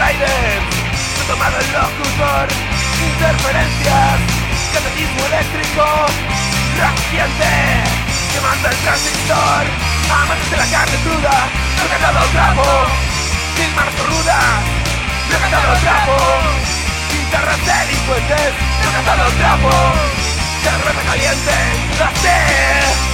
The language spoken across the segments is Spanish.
Raiden, retomado el locutor, interferencias, catecismo eléctrico, reciente, quemando el transistor, amantes de la carne cruda, recatado trapo, mil manos rudas, recatado trapo, guitarras delincuentes, recatado trapo, cerveza caliente, la sed.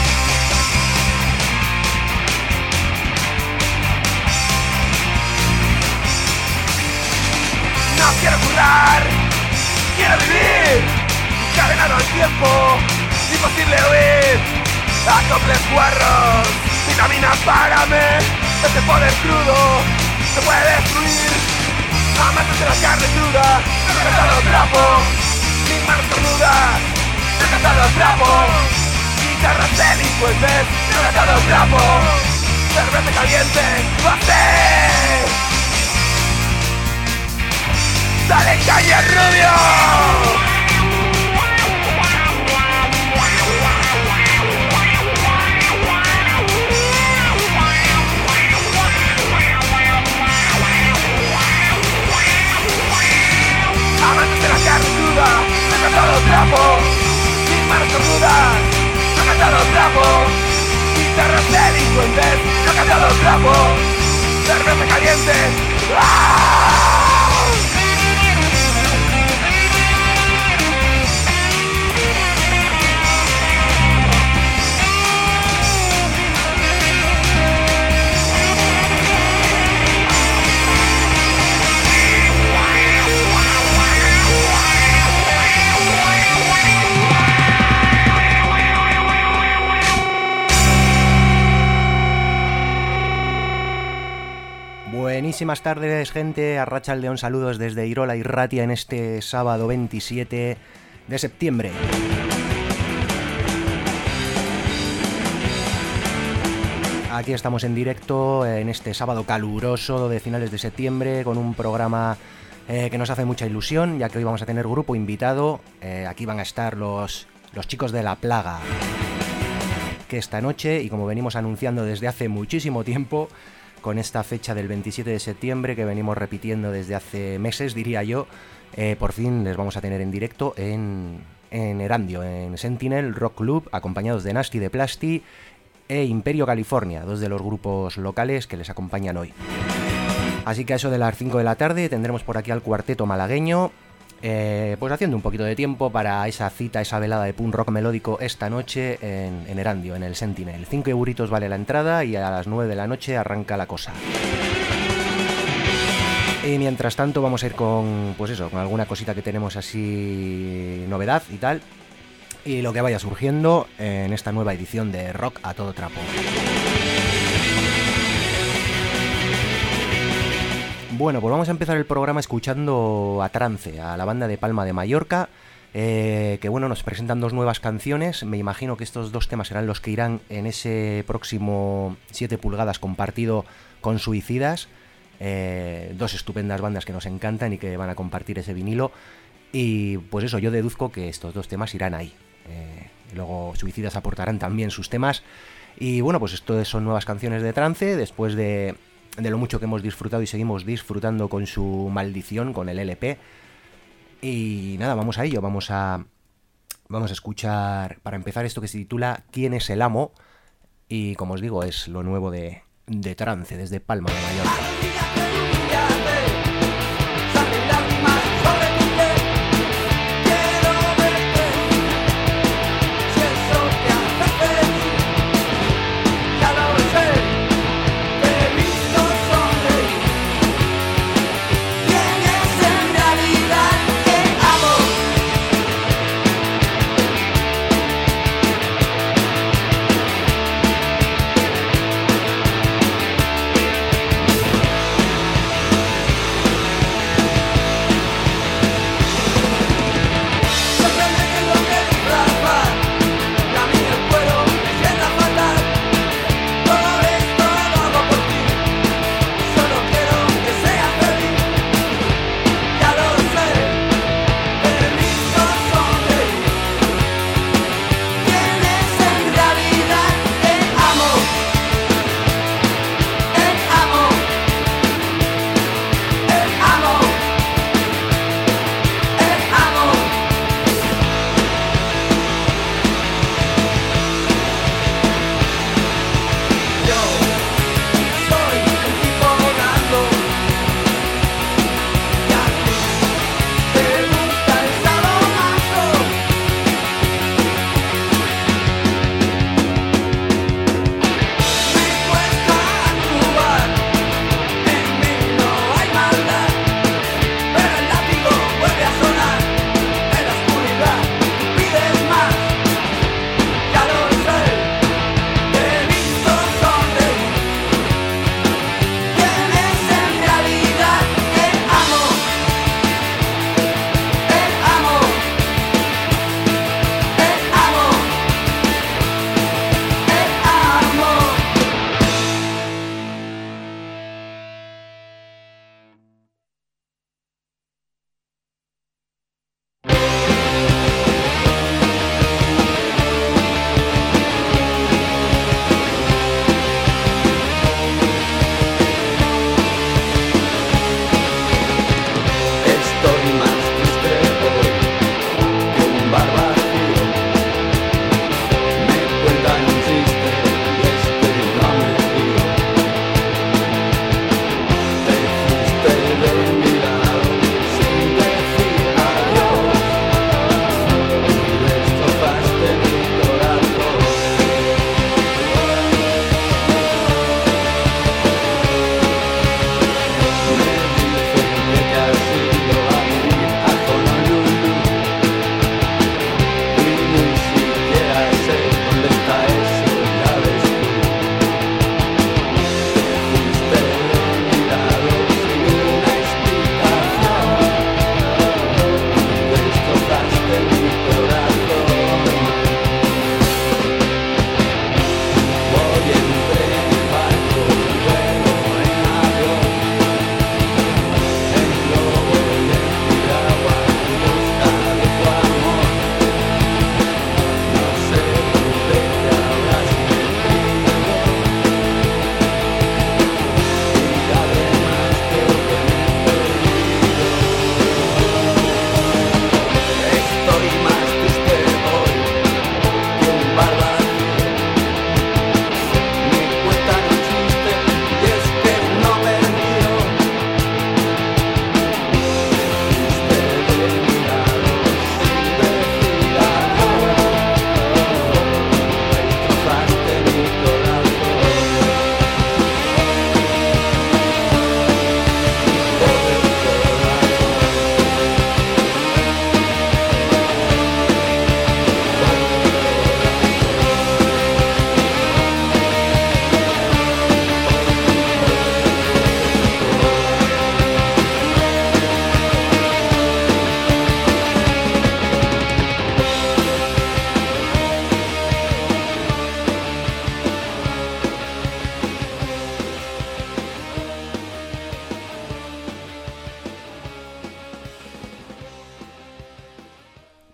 No quiero curar, quiero vivir, cadenado al tiempo, imposible huir. Acoples guarros, vitamina párame, este poder crudo se puede destruir. Amantes de la carne cruda, recatado trapo, mis manos cornudas, recatado trapo, guitarras delincuentes, recatado trapo, cerveza caliente, ¡bate! ¡Dale caña, rubio! Amantes de la carne cruda, recatado trapo, mis manos cornudas, recatado trapo, guitarras delincuentes, recatado trapo, cerveza caliente, ¡ah! Buenísimas tardes, gente. Arratsaldeon, saludos desde Irola y Ratia en este sábado 27 de septiembre. Aquí estamos en directo en este sábado caluroso de finales de septiembre con un programa que nos hace mucha ilusión, ya que hoy vamos a tener grupo invitado. Aquí van a estar los chicos de La Plaga, que esta noche, y como venimos anunciando desde hace muchísimo tiempo, con esta fecha del 27 de septiembre que venimos repitiendo desde hace meses, diría yo, por fin les vamos a tener en directo en Erandio, en Sentinel Rock Club, acompañados de Nasty de Plasti e Imperio California, dos de los grupos locales que les acompañan hoy. Así que a eso de las 5 de la tarde tendremos por aquí al cuarteto malagueño, pues haciendo un poquito de tiempo para esa cita, esa velada de punk rock melódico esta noche en Erandio, en el Sentinel. 5 euritos vale la entrada y a las 9 de la noche arranca la cosa. Y mientras tanto vamos a ir con, pues eso, con alguna cosita que tenemos así, novedad y tal, y lo que vaya surgiendo en esta nueva edición de Rock a Todo Trapo. Bueno, pues vamos a empezar el programa escuchando a Trance, a la banda de Palma de Mallorca, que bueno, nos presentan dos nuevas canciones. Me imagino que estos dos temas serán los que irán en ese próximo 7 pulgadas compartido con Suicidas, dos estupendas bandas que nos encantan y que van a compartir ese vinilo. Y pues eso, yo deduzco que estos dos temas irán ahí. Luego Suicidas aportarán también sus temas. Y bueno, pues esto son nuevas canciones de Trance, después de lo mucho que hemos disfrutado y seguimos disfrutando con su Maldición, con el LP. Y nada, vamos a ello, vamos a escuchar, para empezar, esto que se titula ¿Quién es el amo? Y como os digo, es lo nuevo de Trance, desde Palma de Mallorca.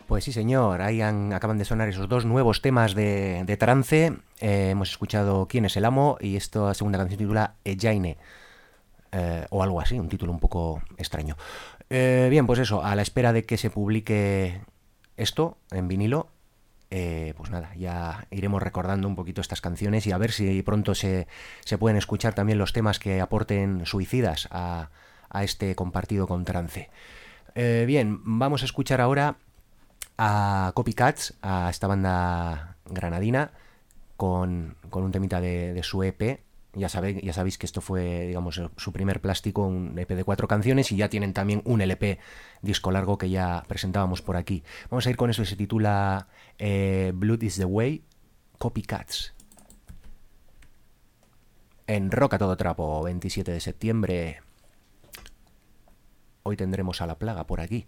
Pues sí, señor, acaban de sonar esos dos nuevos temas de trance. Hemos escuchado ¿Quién es el amo? Y esta segunda canción se titula Ejaine, o algo así, un título un poco extraño. Bien, pues eso, a la espera de que se publique esto en vinilo, pues nada, ya iremos recordando un poquito estas canciones y a ver si pronto se pueden escuchar también los temas que aporten Suicidas a este compartido con trance. Bien, vamos a escuchar ahora a Copycats, a esta banda granadina, con un temita de su EP. Ya sabéis que esto fue, digamos, su primer plástico, un EP de 4 canciones, y ya tienen también un LP disco largo que ya presentábamos por aquí. Vamos a ir con eso, se titula Blood is the Way, Copycats. En Rock a todo trapo, 27 de septiembre. Hoy tendremos a La Plaga por aquí.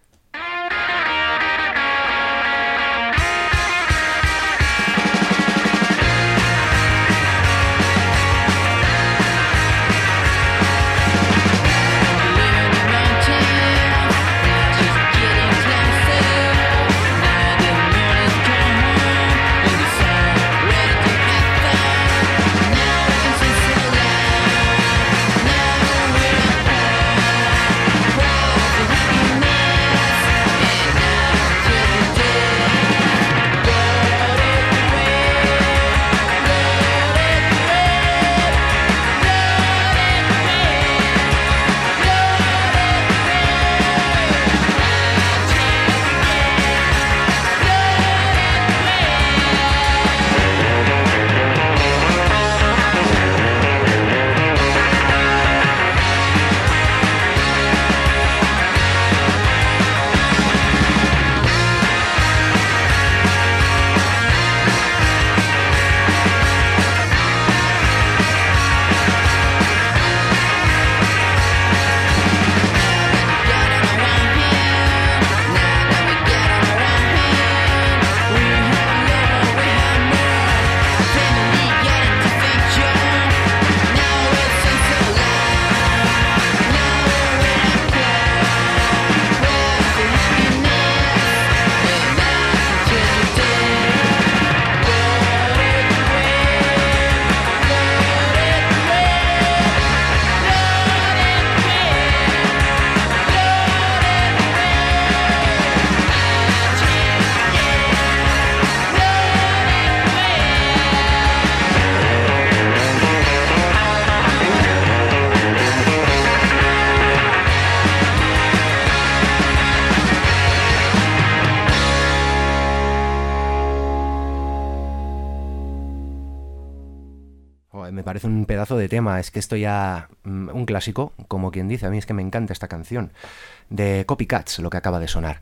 Me parece un pedazo de tema, es que esto ya un clásico, como quien dice. A mí es que me encanta esta canción de Copycats, lo que acaba de sonar.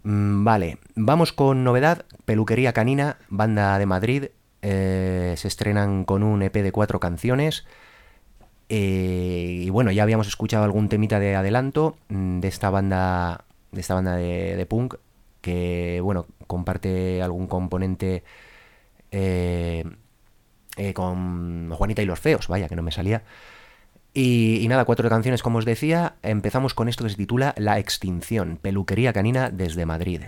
Vale, vamos con novedad. Peluquería Canina, banda de Madrid, se estrenan con un EP de 4 canciones. Y bueno, ya habíamos escuchado algún temita de adelanto de esta banda de punk, que bueno, comparte algún componente con Juanita y los Feos, vaya que no me salía. Y nada, 4 canciones, como os decía. Empezamos con esto que se titula La Extinción, Peluquería Canina desde Madrid.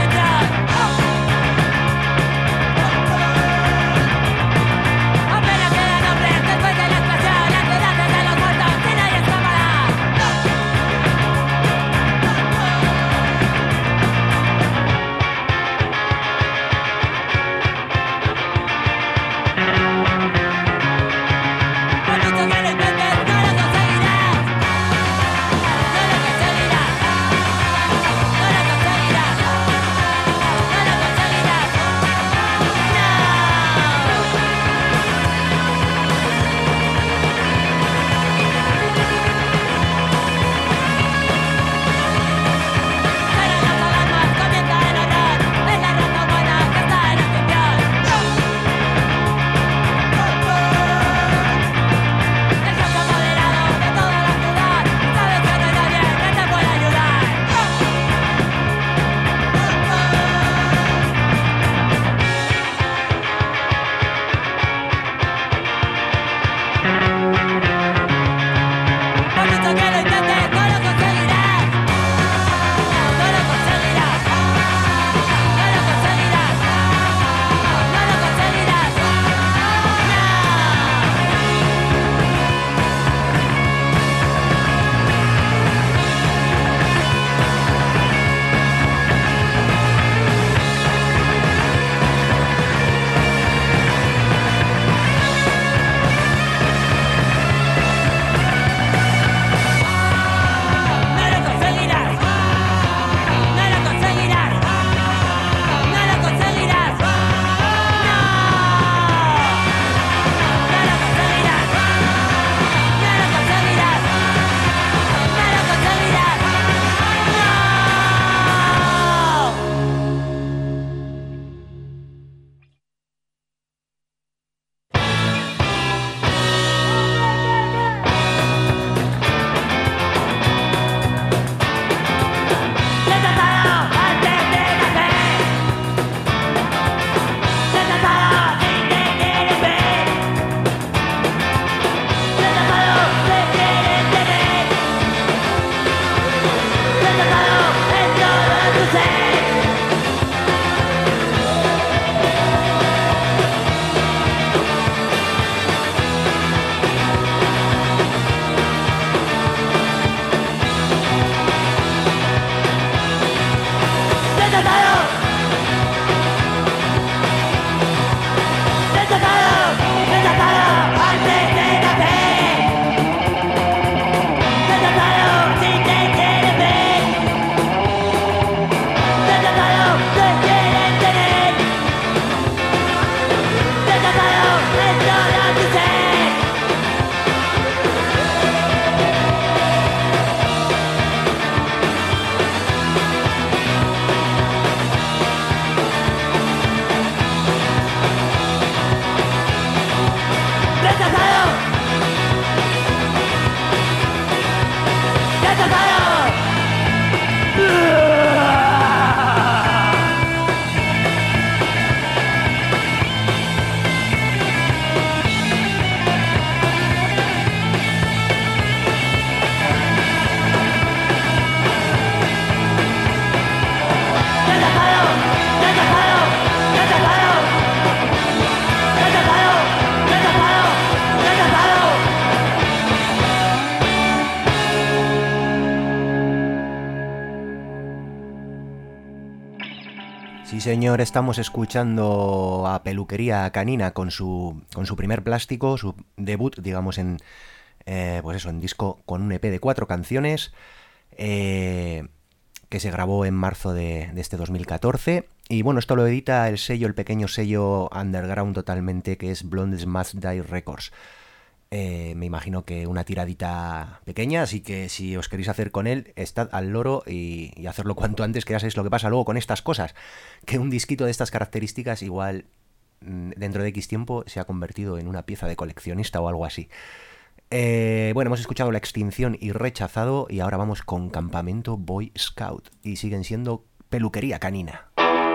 Apenas señor, estamos escuchando a Peluquería Canina con su primer plástico, su debut, digamos, pues eso, en disco con un EP de 4 canciones, que se grabó en marzo de este 2014. Y bueno, esto lo edita el pequeño sello underground totalmente, que es Blondes Must Die Records. Me imagino que una tiradita pequeña, así que si os queréis hacer con él, estad al loro y hacerlo cuanto antes, que ya sabéis lo que pasa luego con estas cosas, que un disquito de estas características igual dentro de X tiempo se ha convertido en una pieza de coleccionista o algo así. Bueno, hemos escuchado La Extinción y Rechazado, y ahora vamos con Campamento Boy Scout, y siguen siendo Peluquería Canina.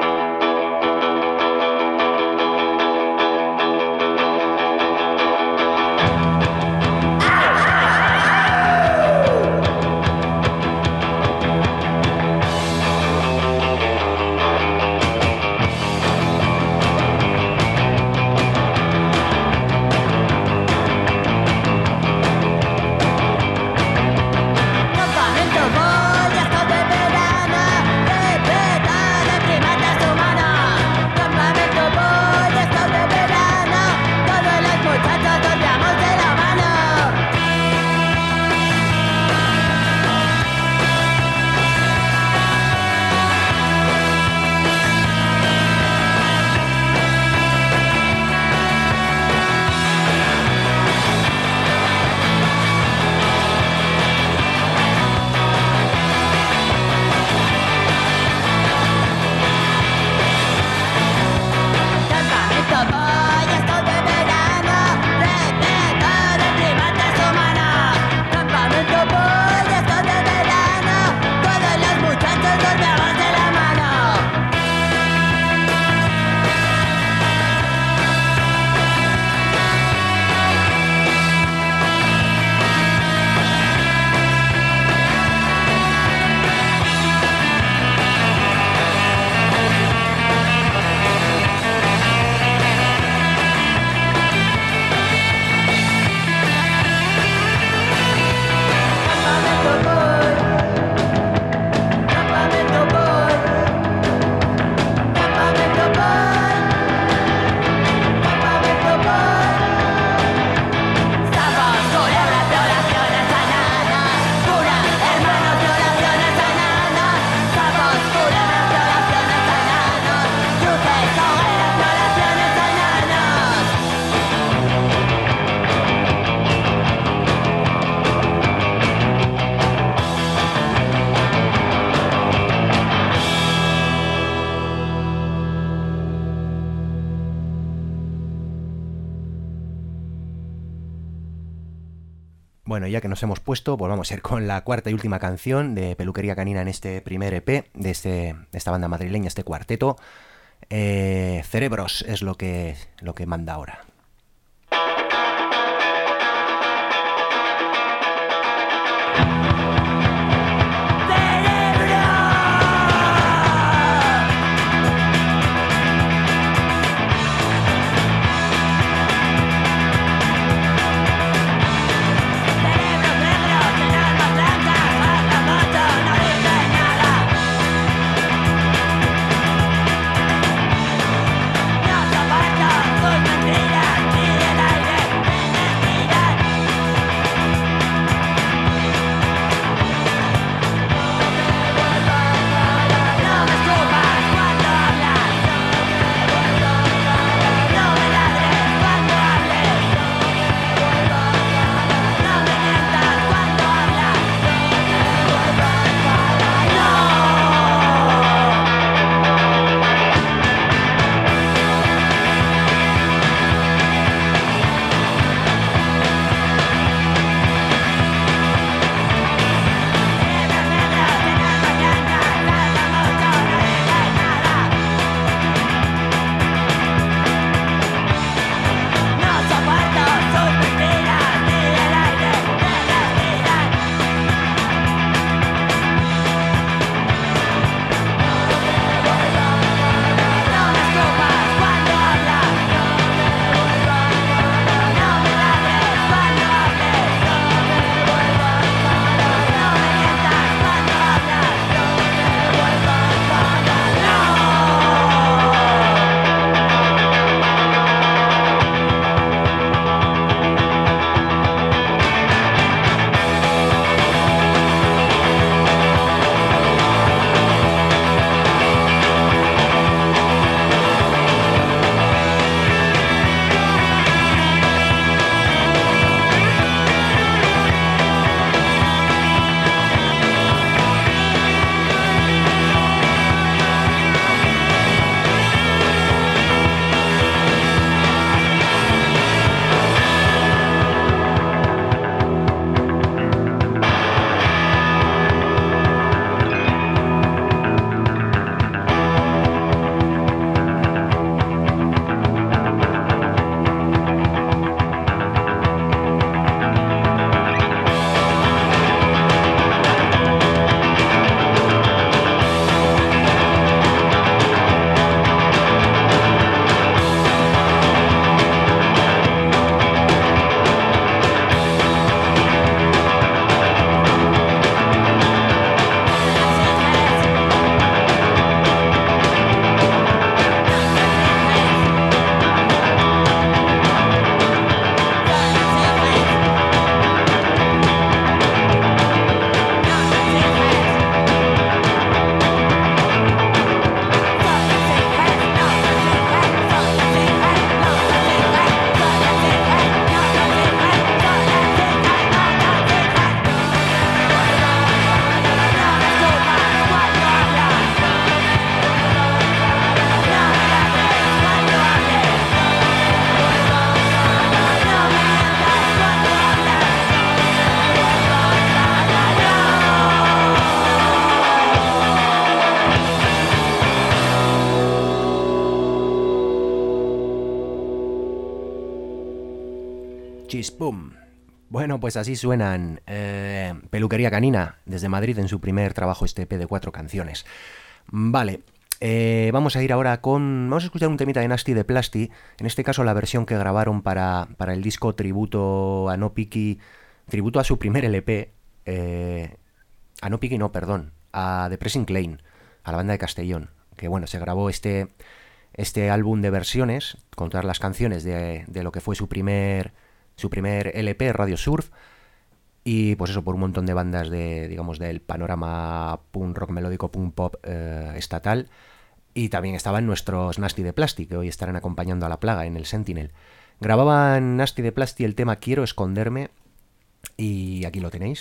Bueno, ya que nos hemos puesto, pues vamos a ir con la cuarta y última canción de Peluquería Canina en este primer EP de esta banda madrileña, este cuarteto. Cerebros es lo que manda ahora. Mentira. Chispum. Bueno, pues así suenan Peluquería Canina desde Madrid en su primer trabajo, este EP de 4 canciones. Vale, vamos a ir ahora vamos a escuchar un temita de Nasty de Plasty, en este caso la versión que grabaron para el disco tributo a No Piki, tributo a su primer LP, a No Piki no, perdón, a The Pressing Lane, a la banda de Castellón, que bueno, se grabó este álbum de versiones con todas las canciones de lo que fue su primer LP, Radio Surf, y pues eso, por un montón de bandas digamos, del panorama punk rock melódico, punk pop estatal, y también estaban nuestros Nasty de Plasty, que hoy estarán acompañando a La Plaga en el Sentinel. Grababan Nasty de Plasty el tema Quiero Esconderme, y aquí lo tenéis.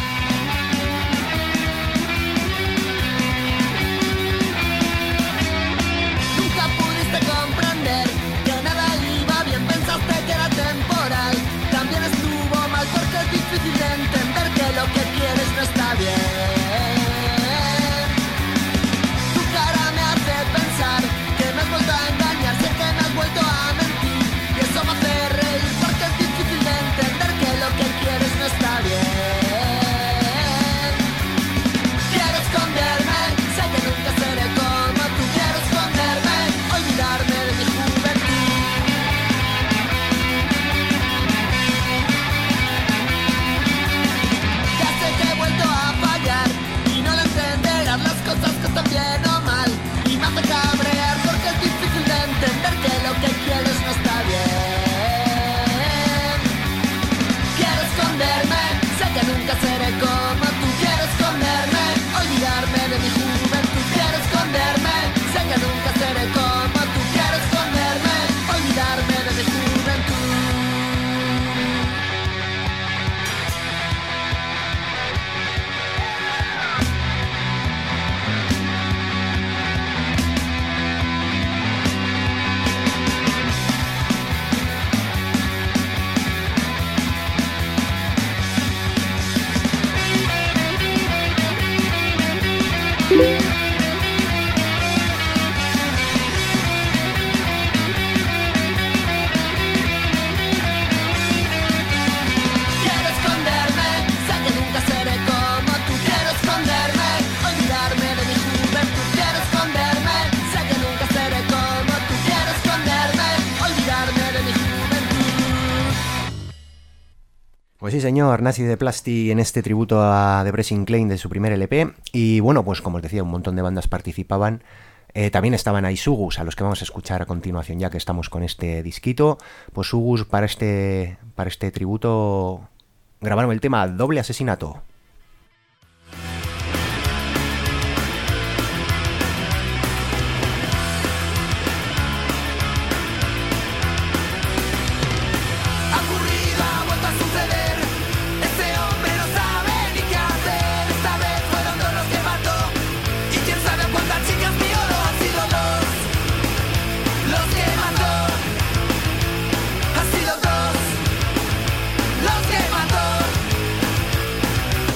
Pues sí, señor, Nasty de Plasty en este tributo a The Pressing Lane de su primer LP. Y bueno, pues como os decía, un montón de bandas participaban. También estaban ahí Sugus, a los que vamos a escuchar a continuación, ya que estamos con este disquito. Pues Sugus para este tributo grabaron el tema Doble Asesinato. Ha sido dos los que mató.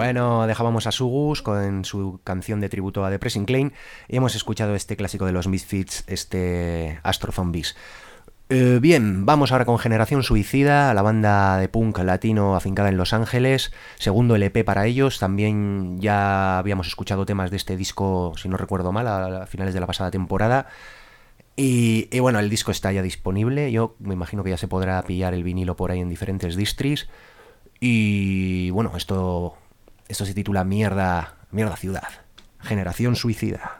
Bueno, dejábamos a Sugus con su canción de tributo a Depressing Klein y hemos escuchado este clásico de los Misfits, este Astro Zombies. Bien, vamos ahora con Generación Suicida, la banda de punk latino afincada en Los Ángeles, segundo LP para ellos. También ya habíamos escuchado temas de este disco, si no recuerdo mal, a finales de la pasada temporada. Y bueno, el disco está ya disponible. Yo me imagino que ya se podrá pillar el vinilo por ahí en diferentes distris. Y bueno, esto se titula Mierda Ciudad, Generación Suicida.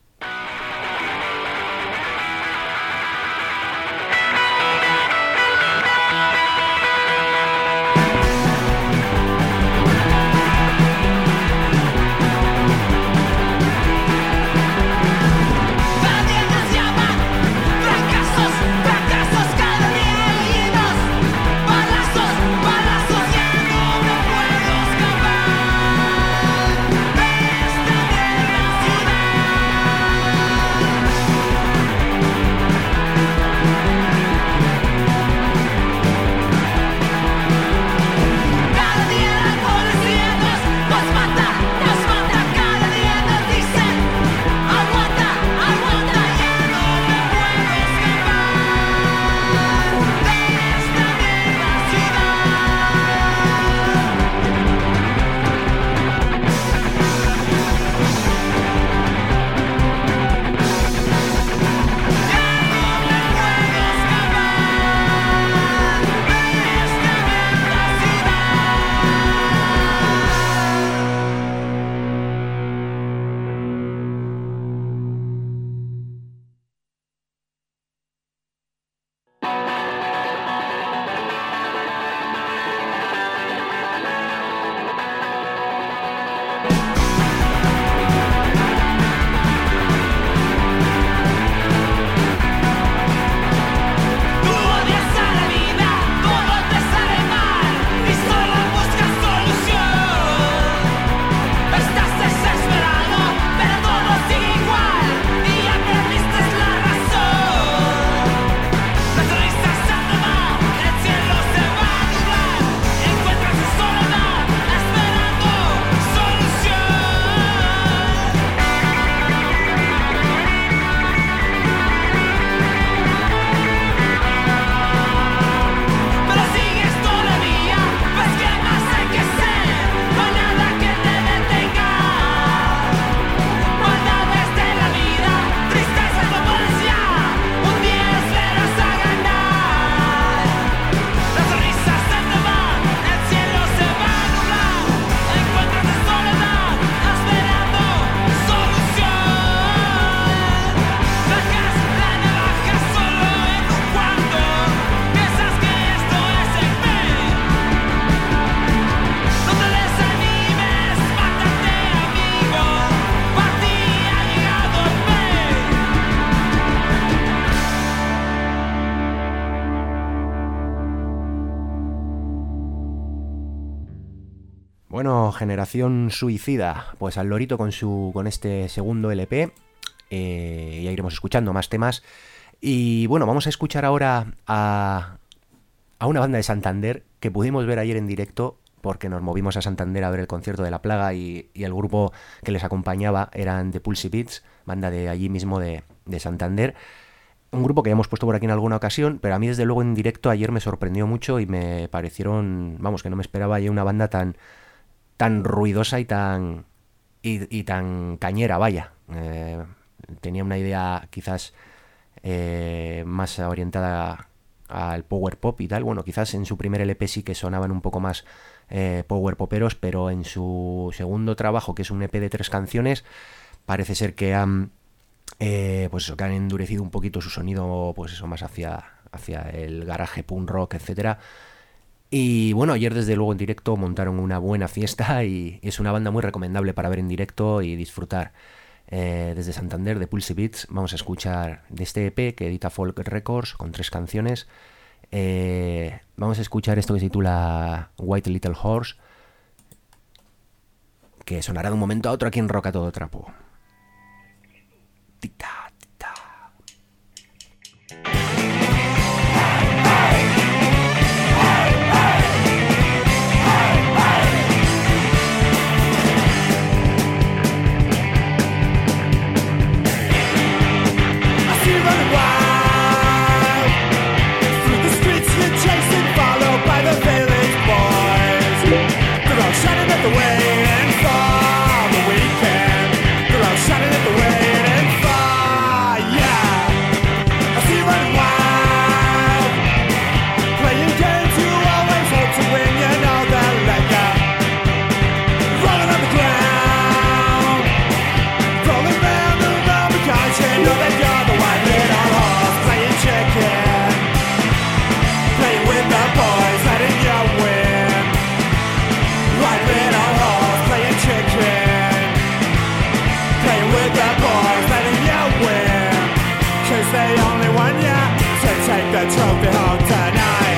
Bueno, Generación Suicida, pues al lorito con este segundo LP. Ya iremos escuchando más temas. Y bueno, vamos a escuchar ahora a una banda de Santander que pudimos ver ayer en directo, porque nos movimos a Santander a ver el concierto de La Plaga y el grupo que les acompañaba eran The Pulsy Beats, banda de allí mismo de Santander. Un grupo que ya hemos puesto por aquí en alguna ocasión, pero a mí desde luego en directo ayer me sorprendió mucho y me parecieron, vamos, que no me esperaba ya una banda tan ruidosa y tan cañera, vaya. Tenía una idea quizás más orientada al power pop y tal. Bueno, quizás en su primer LP sí que sonaban un poco más power poperos, pero en su segundo trabajo, que es un EP de 3 canciones, parece ser que han pues eso, que han endurecido un poquito su sonido, pues eso, más hacia el garaje punk rock, etcétera. Y bueno, ayer desde luego en directo montaron una buena fiesta y es una banda muy recomendable para ver en directo y disfrutar. Desde Santander, de Pulsy Beats, vamos a escuchar de este EP que edita Folk Records con 3 canciones. Vamos a escuchar esto que se titula White Little Horse, que sonará de un momento a otro aquí en Rock a Todo Trapo. Tita. running wild through the streets you're chasing, followed by the village boys. They're all shouting at the waiting for the weekend. They're all shouting at the waiting for, yeah. I see you running wild, playing games you always hope to win. You know they'll let ya rolling on the ground, rolling round and round because you know that you're the white little horse playing chicken, playing with the boys, letting you win. White little horse playing chicken, playing with the boys, letting you win. 'Cause they only want you to take the trophy home tonight.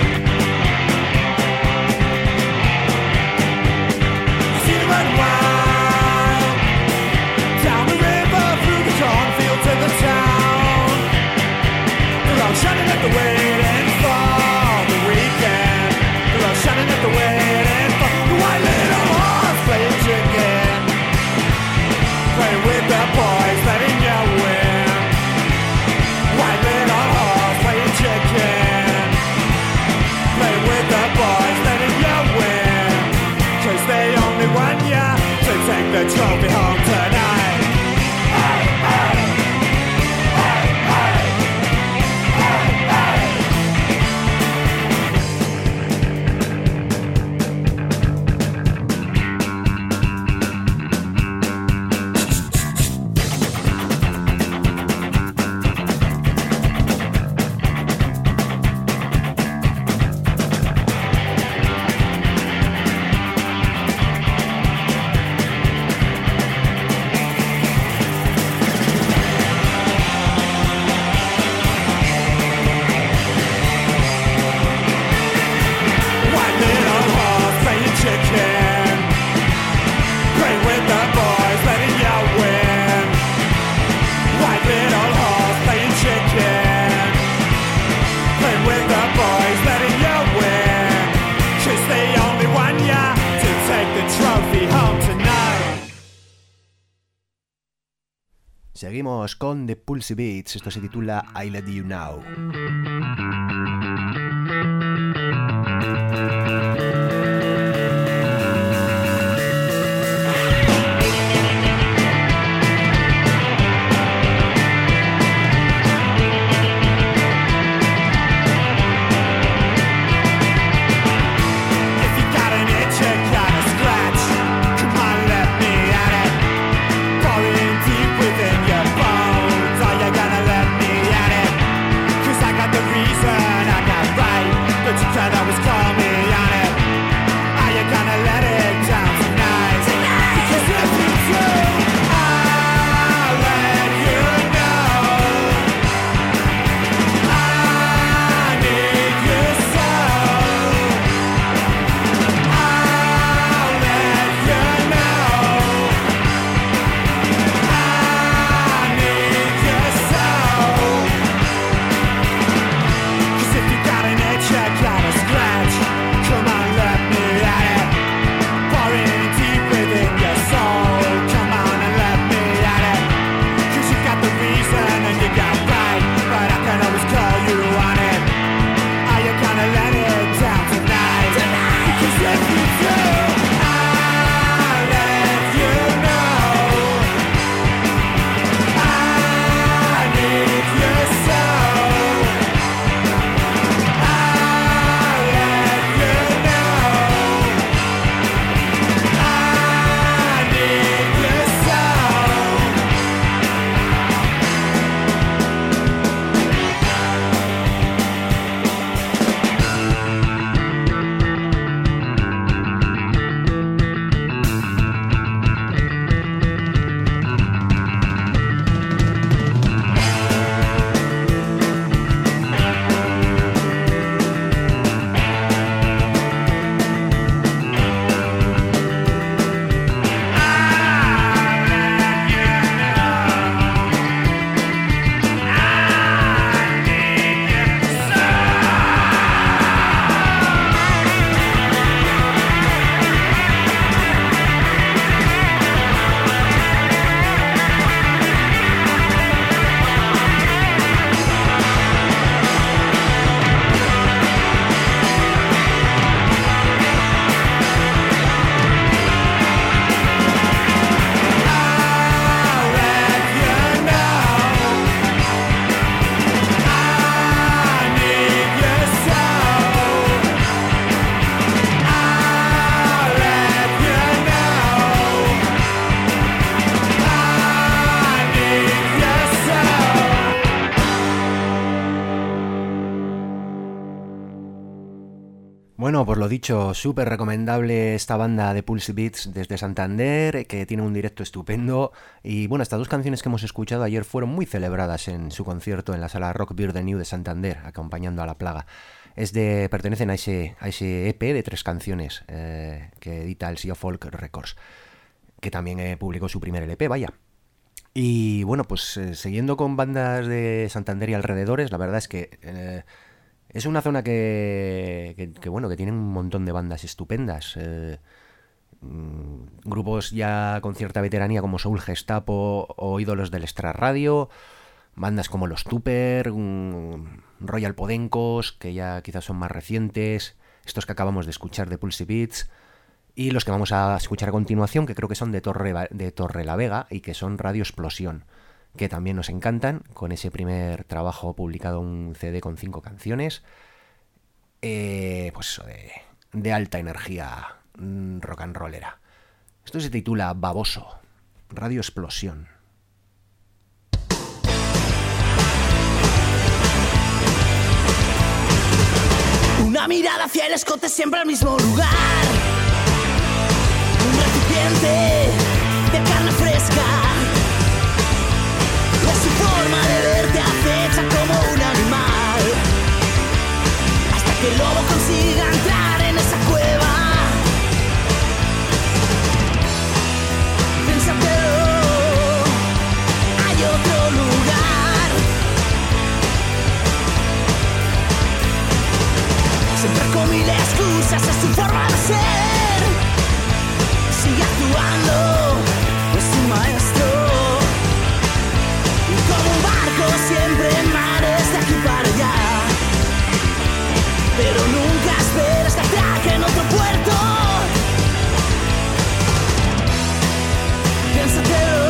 See you run wild down the river, through the cornfield to the town. They're all shouting at the waiting for the weekend. They're all shouting at the waiting for the white little horse playing chicken, playing with the boys, letting you win. White little horse playing chicken, playing with the boys, letting you win. 'Cause they only want you to take the trophy home tonight. Hey, hey. Hey, hey. Hey, hey. White little horse playing chicken, playing with the boys, letting you win. White little horse playing chicken, playing with the boys, letting you win. 'Cause they only want you to take the trophy home tonight. Seguimos con The Pulse Beats, esto se titula I Let You Know. If you got an itch, you got a scratch, come on, let me at it. Falling deep within your bones, are you gonna let me at it? 'Cause I got the reason Bueno, pues lo dicho, súper recomendable esta banda de Pulse Beats desde Santander, que tiene un directo estupendo. Y bueno, estas dos canciones que hemos escuchado ayer fueron muy celebradas en su concierto en la sala Rock Beer the New de Santander, acompañando a La Plaga. Pertenecen a ese EP de 3 canciones que edita el sello Folk Records, que también publicó su primer LP, vaya. Y bueno, pues siguiendo con bandas de Santander y alrededores, la verdad es que es una zona bueno, que tiene un montón de bandas estupendas. Grupos ya con cierta veteranía como Soul Gestapo o ídolos del Extra Radio, bandas como Los Tupper, Royal Podencos, que ya quizás son más recientes, estos que acabamos de escuchar de Pulse Beats, y los que vamos a escuchar a continuación, que creo que son de Torrelavega y que son Radio Explosión, que también nos encantan, con ese primer trabajo publicado, un CD con 5 canciones, pues eso de alta energía rock and rollera. Esto se titula Baboso, Radio Explosión. Una mirada hacia el escote, siempre al mismo lugar. Un recipiente de carne fresca. Es su forma de verte acecha como un animal, hasta que el lobo consiga entrar en esa cueva. Piénsatelo, hay otro lugar. Siempre con mil excusas, es su forma de ser. Sigue actuando, es un maestro. Como un barco siempre en mares de aquí para allá, pero nunca esperes que atraque en otro puerto. Piénsatelo,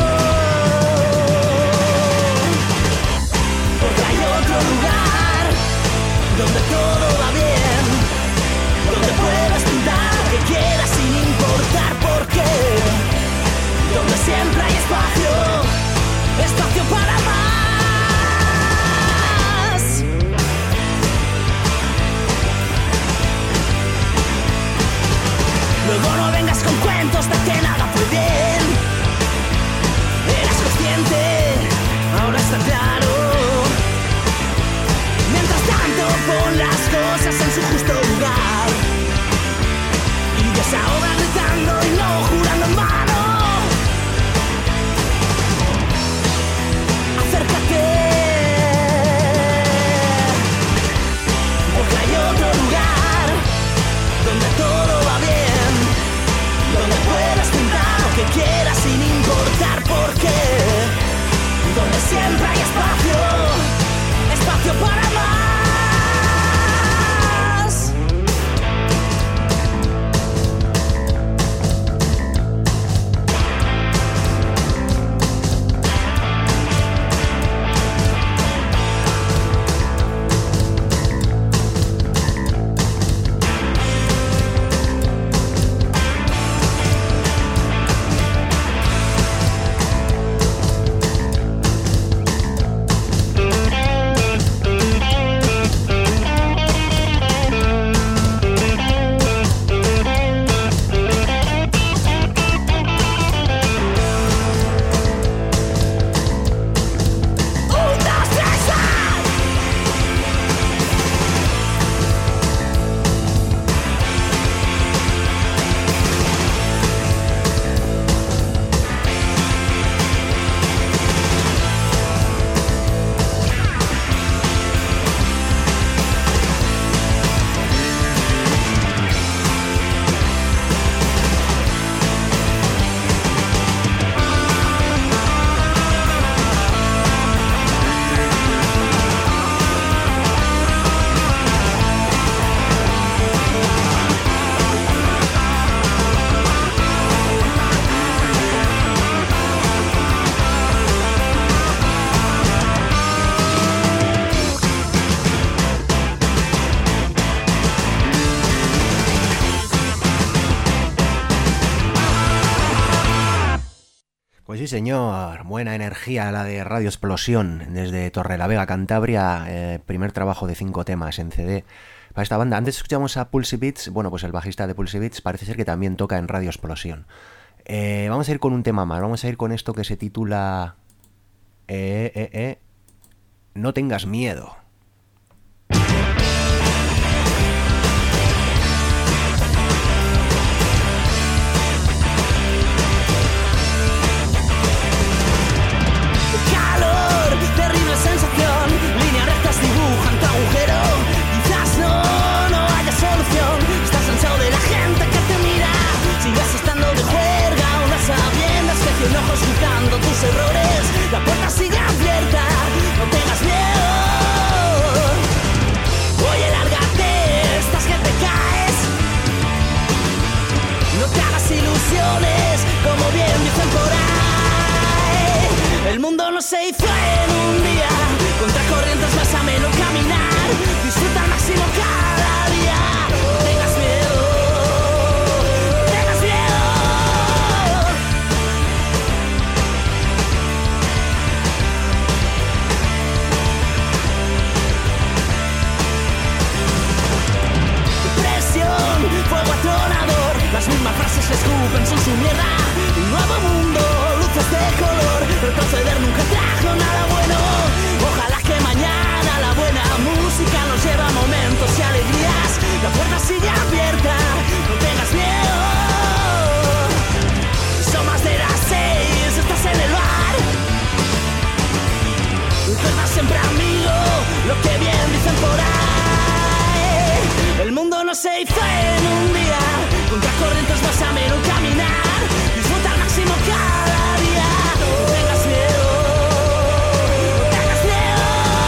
porque hay otro lugar donde todo va bien, donde puedes pintar lo que quieras sin importar por qué, donde siempre hay espacio para más. Luego no vengas con cuentos de que nada fue bien. Eras consciente, ahora está claro. Mientras tanto pon las cosas en su justo lugar y desahoga gritando y no jurando en vano. Acércate, porque hay otro lugar donde todo va bien, donde puedes pintar lo que quieras sin importar por qué, donde siempre hay espacio para más. Pues sí, señor, buena energía la de Radio Explosión desde Torrelavega, Cantabria, primer trabajo de 5 temas en CD para esta banda. Antes escuchamos a Pulse Beats. Bueno, pues el bajista de Pulse Beats parece ser que también toca en Radio Explosión. Vamos a ir con un tema más. Vamos a ir con esto que se titula No tengas miedo. Terrible sensación, líneas rectas dibujan tu agujero. Quizás no haya solución. Estás cansado de la gente que te mira. Sigas estando de juerga, unas sabiendas que tienen ojos juzgando tus errores. La puerta sigue abierta, no tengas miedo. Oye, lárgate, estás que te caes. No te hagas ilusiones, como bien dicen por ahí. El mundo no se hizo en un día. Contra corrientes vas a menos caminar. Disfruta al máximo cada día. No tengas miedo. No tengas miedo. Depresión, fuego atronador. Las mismas frases que escupen son su mierda. Un nuevo mundo, luces de color. Retroceder nunca trajo nada bueno. Ojalá que mañana la buena música nos lleve a momentos y alegrías. La puerta sigue abierta, no tengas miedo. Son más de las 6, estás en el bar. Recuerda siempre, amigo, lo que bien dicen por ahí. El mundo no se hizo en un día. Contra corrientes vas a menos caminar. Disfruta al máximo cada día. No tengas miedo. No tengas miedo.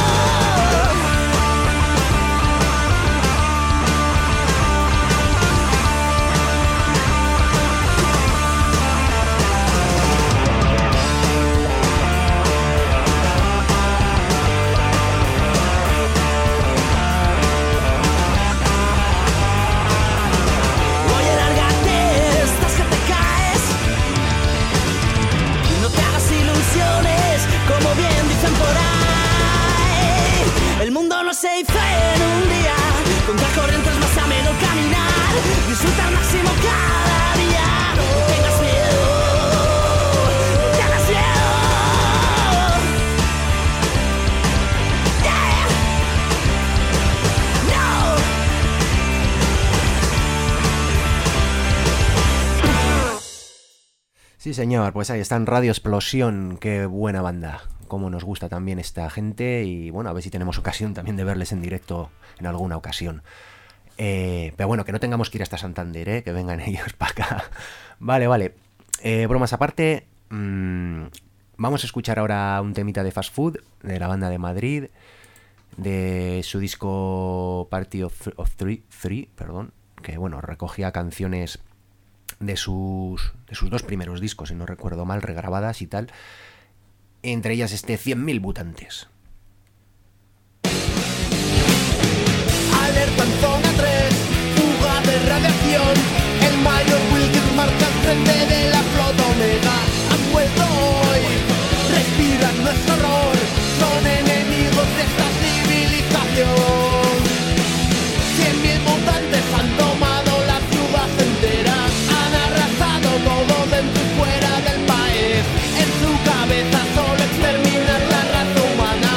Oye, lárgate, estás que te caes. No te hagas ilusiones, como bien dicen por ahí. El mundo no se hizo en un día. Contra corrientes vas a menos caminar. Disfruta al máximo cada día. No tengas miedo. No tengas miedo. Yeah. No. Sí, señor, pues ahí está en Radio Explosión. Qué buena banda. Cómo nos gusta también esta gente. Y bueno, a ver si tenemos ocasión también de verles en directo en alguna ocasión. Pero bueno, que no tengamos que ir hasta Santander, que vengan ellos para acá. Vale. Bromas aparte, vamos a escuchar ahora un temita de Fast Food, de la banda de Madrid, de su disco Party of Three, que bueno, recogía canciones de sus dos primeros discos, si no recuerdo mal, regrabadas y tal, entre ellas este 100.000 mutantes. Alerta en zona 3, fuga de radiación. El mayor Wilkins marca al frente de la flota Omega. Han vuelto hoy, respiran nuestro horror. Son enemigos de esta civilización. 100.000 mutantes han tomado la ciudad entera. Han arrasado todo dentro y fuera del país. En su cabeza solo exterminar la raza humana.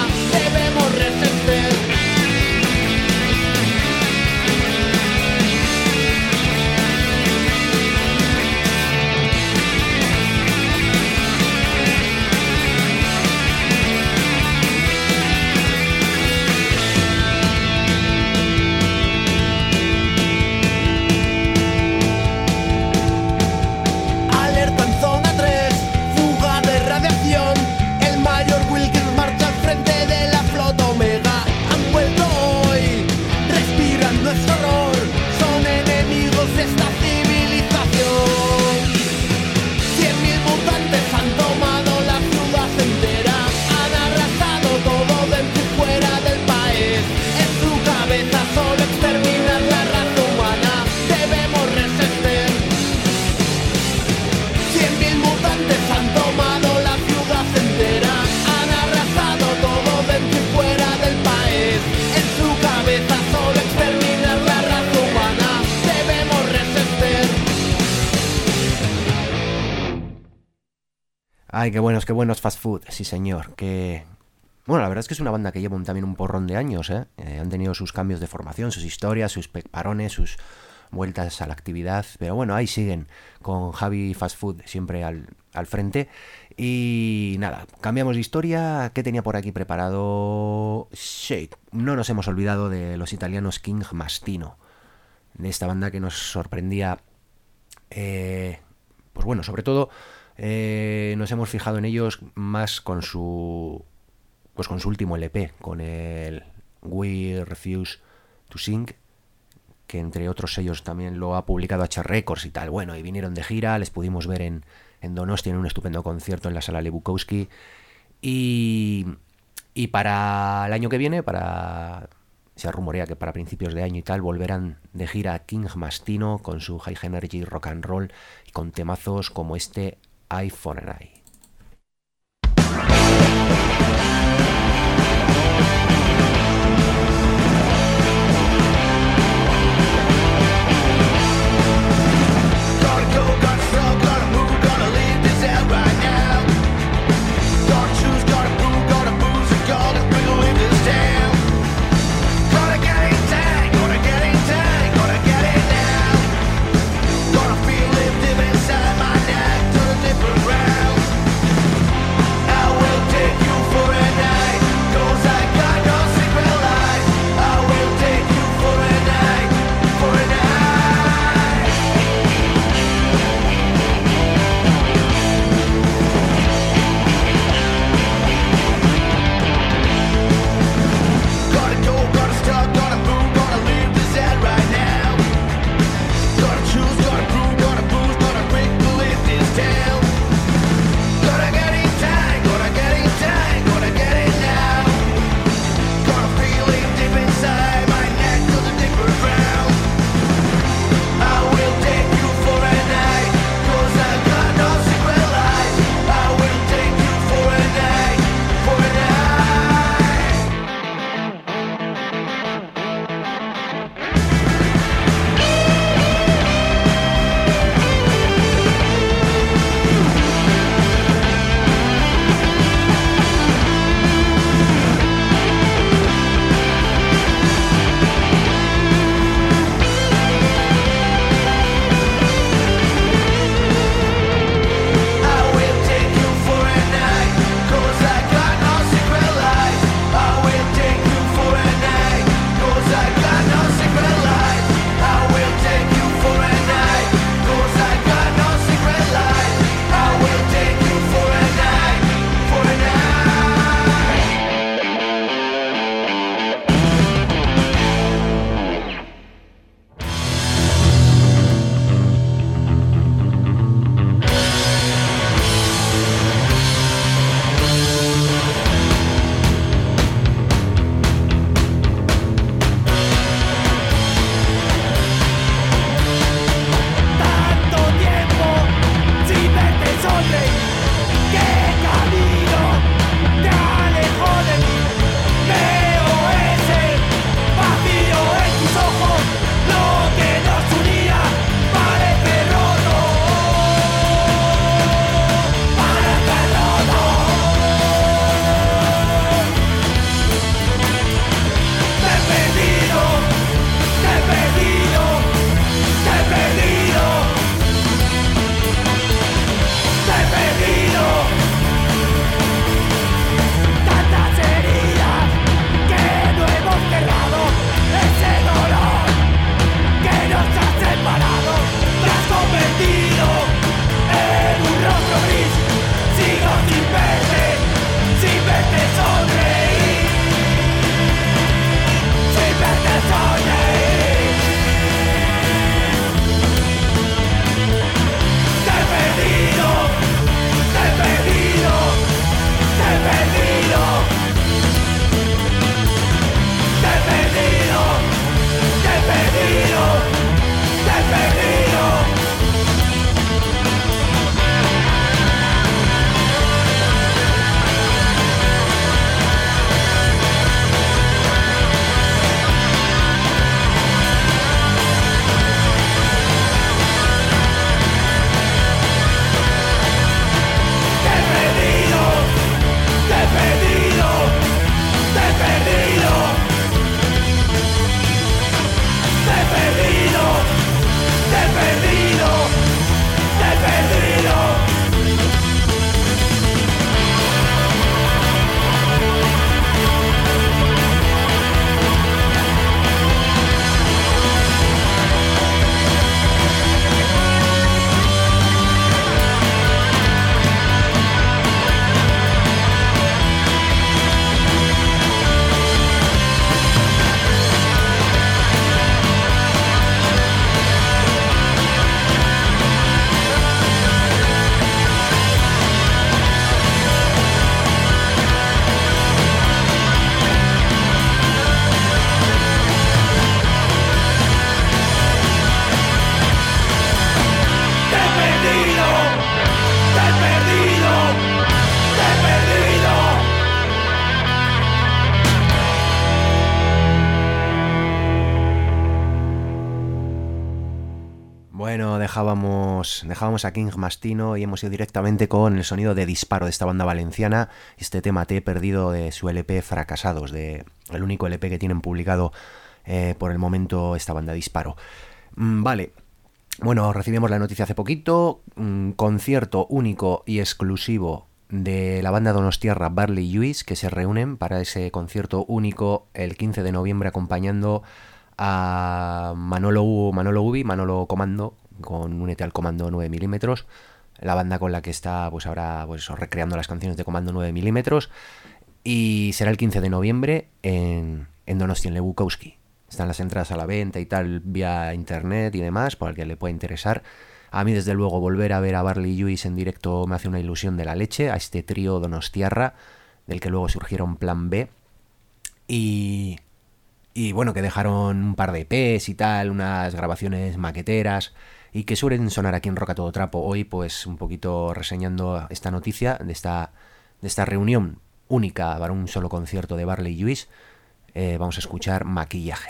Ay, qué buenos Fast Food, sí señor. Bueno, la verdad es que es una banda que lleva también un porrón de años, ¿eh? Han tenido sus cambios de formación, sus historias, sus parones, sus vueltas a la actividad, pero bueno, ahí siguen con Javi Fast Food siempre al frente. Y nada, cambiamos de historia. ¿Qué tenía por aquí preparado? Sí, no nos hemos olvidado de los italianos King Mastino, de esta banda que nos sorprendía, pues bueno, sobre todo nos hemos fijado en ellos más con su último LP, con el We Refuse to Sing, que entre otros sellos también lo ha publicado H Records y tal. Bueno, y vinieron de gira, les pudimos ver en Donostia en un estupendo concierto en la sala Lebukowski, y para el año que viene, se rumorea que para principios de año y tal, volverán de gira King Mastino con su High Energy Rock and Roll y con temazos como este Eye for an Eye. Gonna feel it deep inside my neck to the different ground. Bueno, dejábamos a King Mastino y hemos ido directamente con el sonido de Disparo de esta banda valenciana. Este tema Te he perdido de su LP Fracasados, el único LP que tienen publicado por el momento esta banda Disparo. Vale, bueno, recibimos la noticia hace poquito, concierto único y exclusivo de la banda donostiarra Barley Lluís, que se reúnen para ese concierto único el 15 de noviembre acompañando a Manolo Comando, con Únete al Comando 9mm, la banda con la que está pues ahora pues recreando las canciones de Comando 9mm, y será el 15 de noviembre en Donostia, en Lebukowski. Están las entradas a la venta y tal vía internet y demás, por el que le pueda interesar. A mí desde luego volver a ver a Barley Lluís en directo me hace una ilusión de la leche, a este trío donostiarra del que luego surgieron Plan B y bueno, que dejaron un par de EPs y tal, unas grabaciones maqueteras y que suelen sonar aquí en Rock a Todo Trapo. Hoy pues un poquito reseñando esta noticia de esta reunión única para un solo concierto de Barley Lluís. Vamos a escuchar Maquillaje.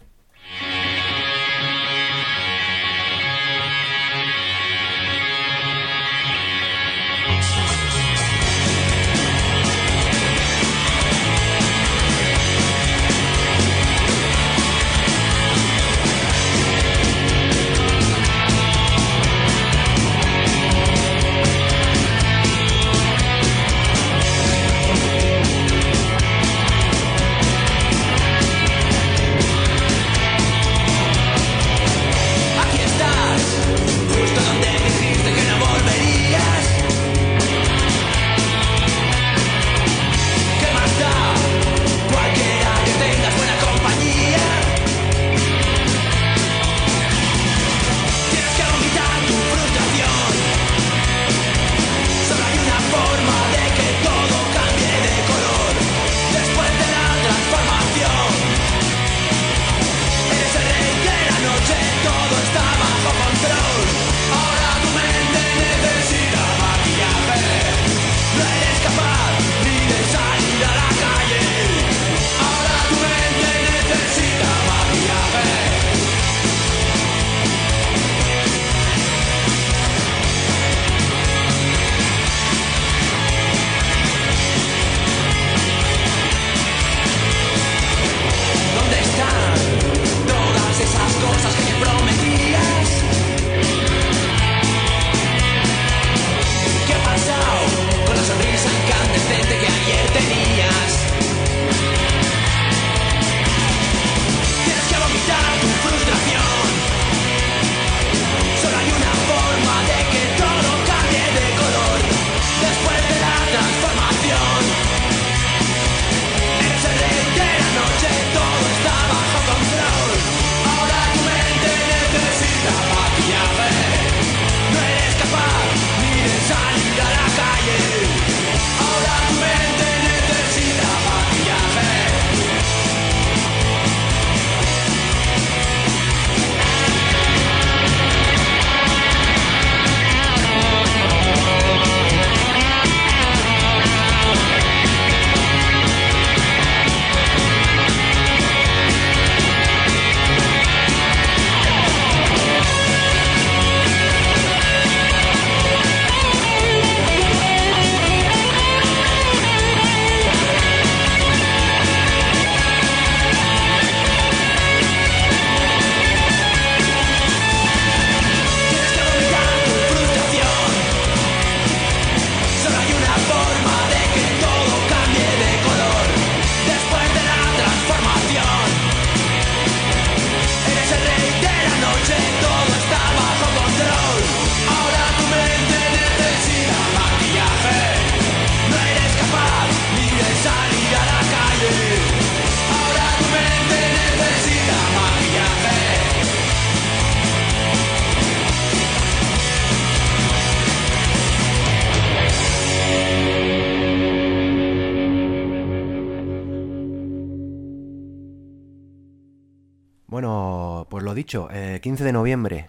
Bueno, pues lo dicho, 15 de noviembre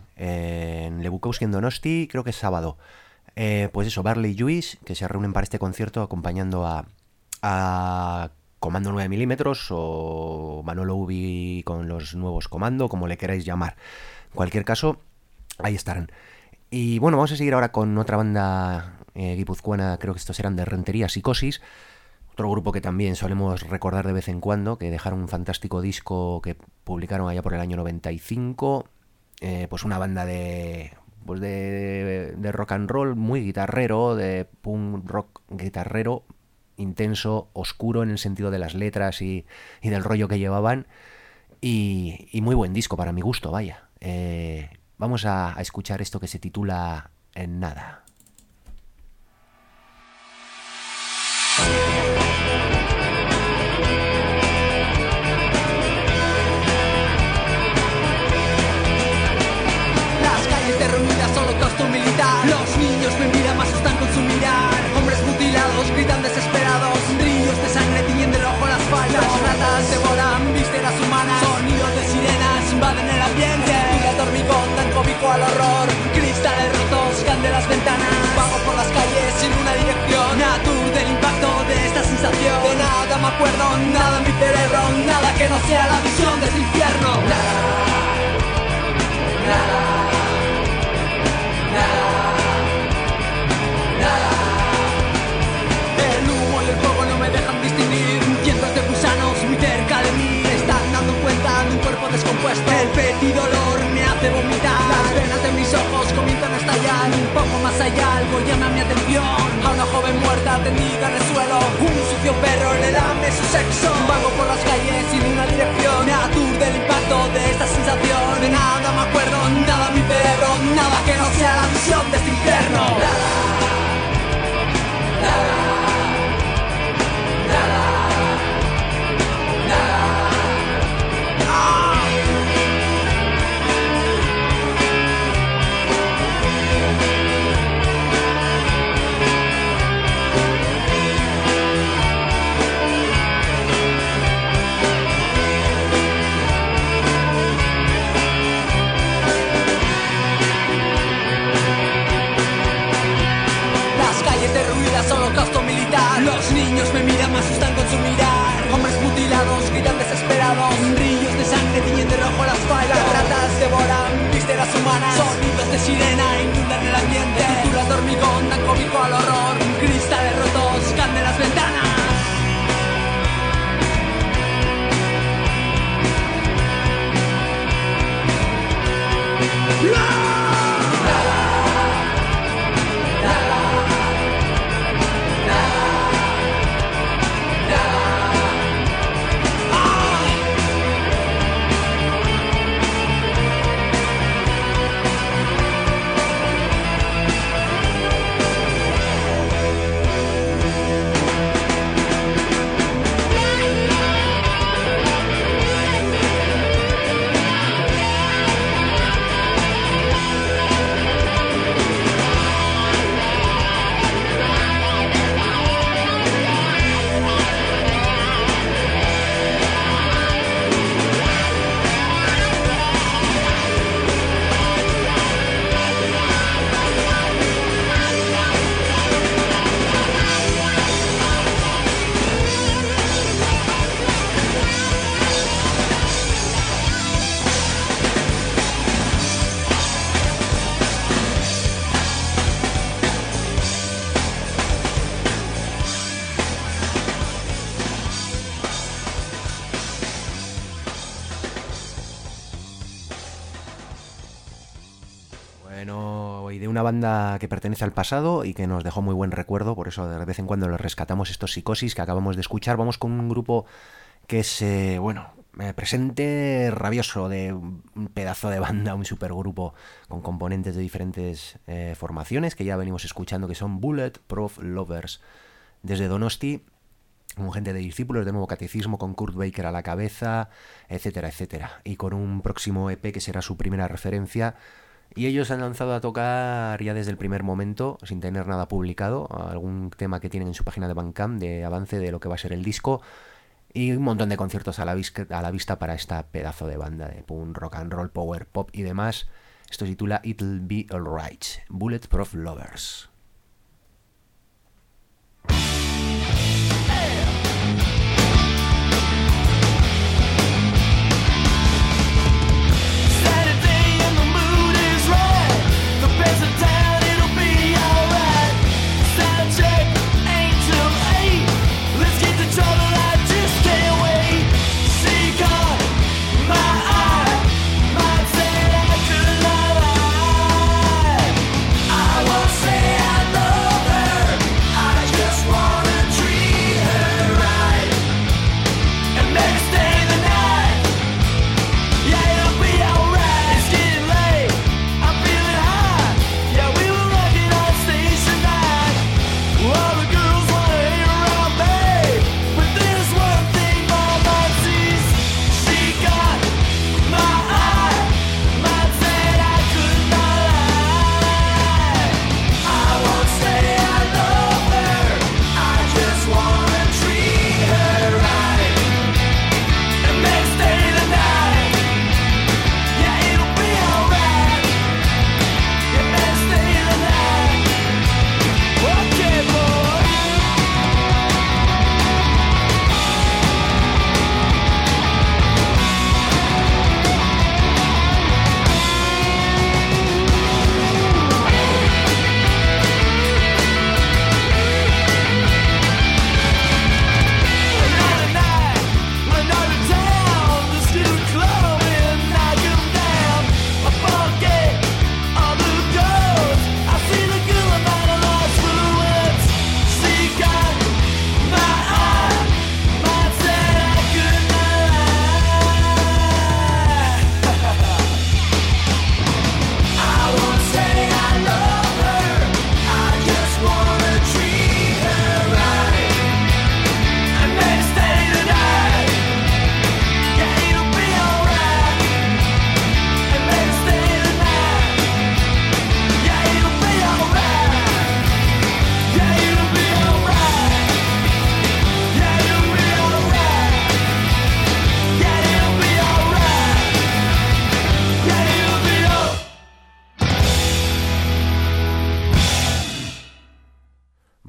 en Lebukowski en Donosti, creo que es sábado. Pues eso, Barley Lluís, que se reúnen para este concierto acompañando a Comando 9mm o Manolo Ubi con los nuevos Comando, como le queráis llamar. En cualquier caso, ahí estarán. Y bueno, vamos a seguir ahora con otra banda guipuzcoana, creo que estos eran de Rentería, Psicosis, otro grupo que también solemos recordar de vez en cuando, que dejaron un fantástico disco que publicaron allá por el año 95, pues una banda de rock and roll muy guitarrero, de punk rock guitarrero, intenso, oscuro en el sentido de las letras y del rollo que llevaban, y muy buen disco para mi gusto, vaya. Vamos a escuchar esto que se titula En Nada. Las calles derruidas, holocausto militar. Los niños me miran, me asustan con su mirar. Hombres mutilados, gritan desesperados. Ríos de sangre tiñen del ojo el asfalto. Las ratas devoran vísceras humanas. Sonidos de sirenas invaden el ambiente. Tulas de hormigón dan cobijo al horror. Cristales rotos caen de las ventanas. Vago por las calles sin una dirección. Natur del impacto de esta sensación. De nada me acuerdo, nada en mi cerebro. Nada que no sea la visión de este infierno. Nada, nada. El humo y el fuego no me dejan distinguir. Cientos de gusanos muy cerca de mí están dando cuenta de un cuerpo descompuesto. El fétido olor me hace vomitar. Las venas de mis ojos comienzan a estallar. Un poco más allá algo llama mi atención. A una joven muerta tendida en el suelo. Un sucio perro le lame su sexo. Vago por las calles sin una dirección. Me aturde el impacto de esta sensación. De nada me acuerdo, nada en mi cerebro. Nada que no sea la visión de este infierno. Holocausto militar. Los niños me miran, me asustan con su mirar. Hombres mutilados, gritan desesperados. Ríos de sangre tiñen de rojo el asfalto. Las ratas devoran vísceras humanas. Sonidos de sirena inundan el ambiente. Tulas de hormigón dan cobijo al horror. Cristales rotos caen de las ventanas. Una banda que pertenece al pasado y que nos dejó muy buen recuerdo, por eso de vez en cuando les rescatamos estos Psicosis que acabamos de escuchar. Vamos con un grupo que es, presente rabioso, de un pedazo de banda, un supergrupo con componentes de diferentes formaciones que ya venimos escuchando, que son Bulletproof Lovers, desde Donosti, con gente de Discípulos de Nuevo Catecismo, con Kurt Baker a la cabeza, etcétera, etcétera, y con un próximo EP que será su primera referencia. Y ellos han lanzado a tocar ya desde el primer momento, sin tener nada publicado, algún tema que tienen en su página de Bandcamp de avance de lo que va a ser el disco, y un montón de conciertos a la vista para esta pedazo de banda de punk, rock and roll, power pop y demás. Esto se titula It'll Be Alright, Bulletproof Lovers. Saturday and the mood is right.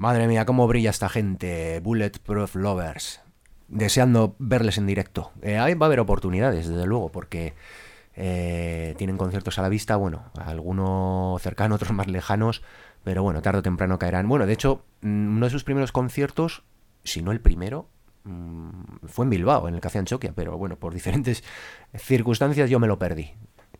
Madre mía, cómo brilla esta gente. Bulletproof Lovers. Deseando verles en directo. Ahí va a haber oportunidades, desde luego, porque tienen conciertos a la vista. Bueno, algunos cercanos, otros más lejanos. Pero bueno, tarde o temprano caerán. Bueno, de hecho, uno de sus primeros conciertos, si no el primero, fue en Bilbao, en el Café Anchoquia. Pero bueno, por diferentes circunstancias yo me lo perdí.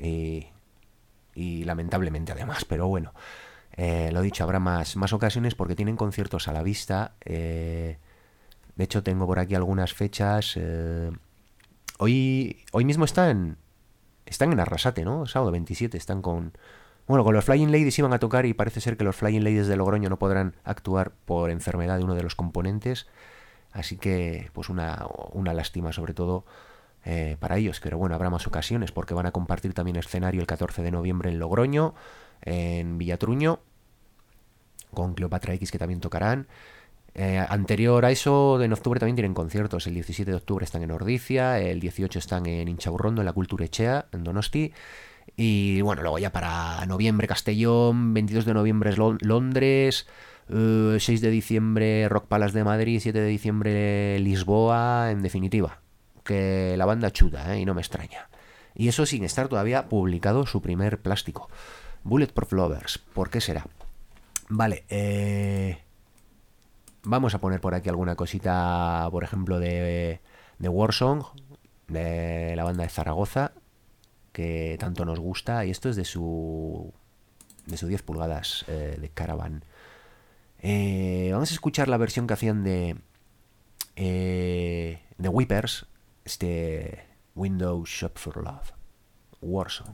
Y lamentablemente además, pero bueno. Lo dicho, habrá más ocasiones porque tienen conciertos a la vista. De hecho, tengo por aquí algunas fechas. Hoy mismo están en Arrasate, ¿no? Sábado 27 están con los Flying Ladies iban a tocar y parece ser que los Flying Ladies de Logroño no podrán actuar por enfermedad de uno de los componentes. Así que, pues una lástima sobre todo para ellos. Pero bueno, habrá más ocasiones porque van a compartir también escenario el 14 de noviembre en Logroño, en Villatruño, con Cleopatra X, que también tocarán. Anterior a eso, en octubre también tienen conciertos. El 17 de octubre están en Ordicia, el 18 están en Inchaurrondo, en la Cultura Echea, en Donosti. Y bueno, luego ya para noviembre Castellón, 22 de noviembre es Londres, 6 de diciembre Rock Palace de Madrid, 7 de diciembre Lisboa. En definitiva, que la banda chuta, y no me extraña. Y eso sin estar todavía publicado su primer plástico. Bulletproof Lovers, ¿por qué será? Vale, vamos a poner por aquí alguna cosita, por ejemplo, de Warsong, de la banda de Zaragoza, que tanto nos gusta, y esto es de su 10 pulgadas de Caravan. Vamos a escuchar la versión que hacían de Whippers, Window Shop for Love, Warsong.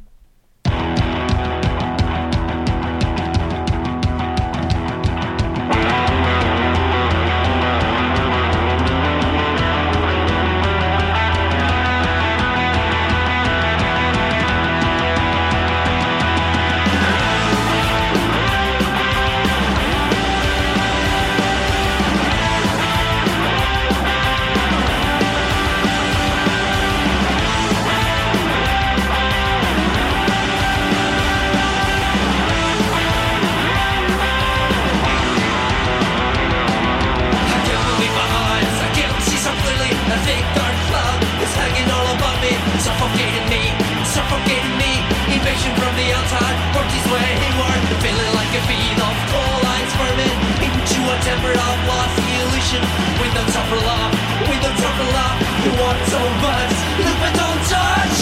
Suffocating me, invasion from the outside, worked his way inward, feeling like a bead of coal eyes vermin, into a temper of lost illusion. We don't suffer love, you want so much, look but don't touch.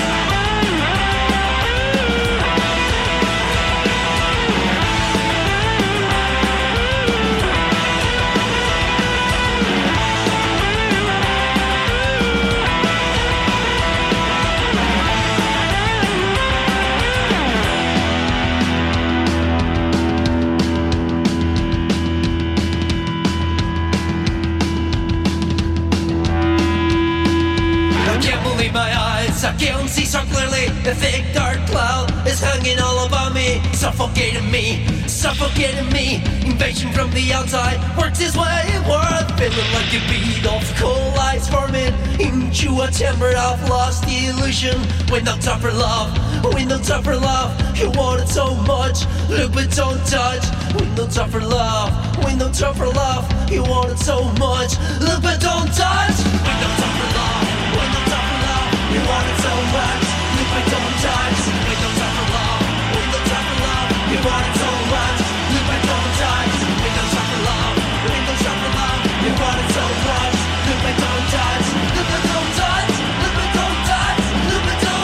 I can't see so clearly, the thick dark cloud is hanging all above me, suffocating me, invasion from the outside, works his way inward, feeling like a bead of coal ice forming, into a temper of lost illusion, window tougher love, you want it so much, look but don't touch, window tougher love, you want it so much, look but don't touch, window tougher love, you want it so much, look but don't touch, window tougher love, you want it so much, look but don't touch, window tougher love, you want it so much, look but don't touch, look but don't touch, look but don't touch, look but don't.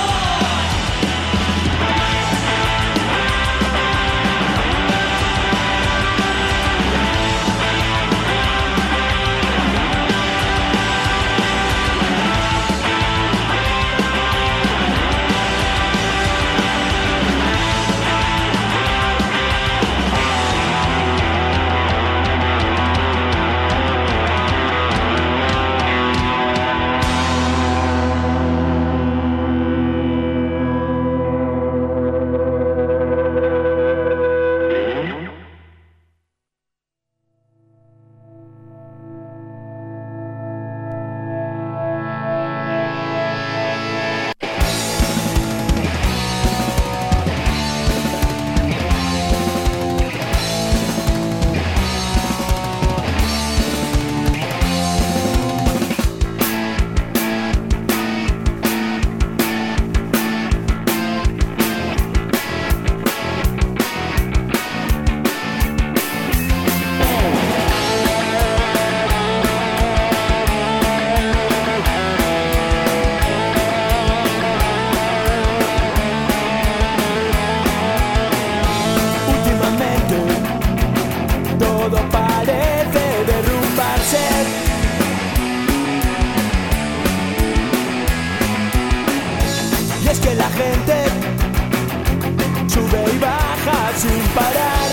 gente sube y baja sin parar.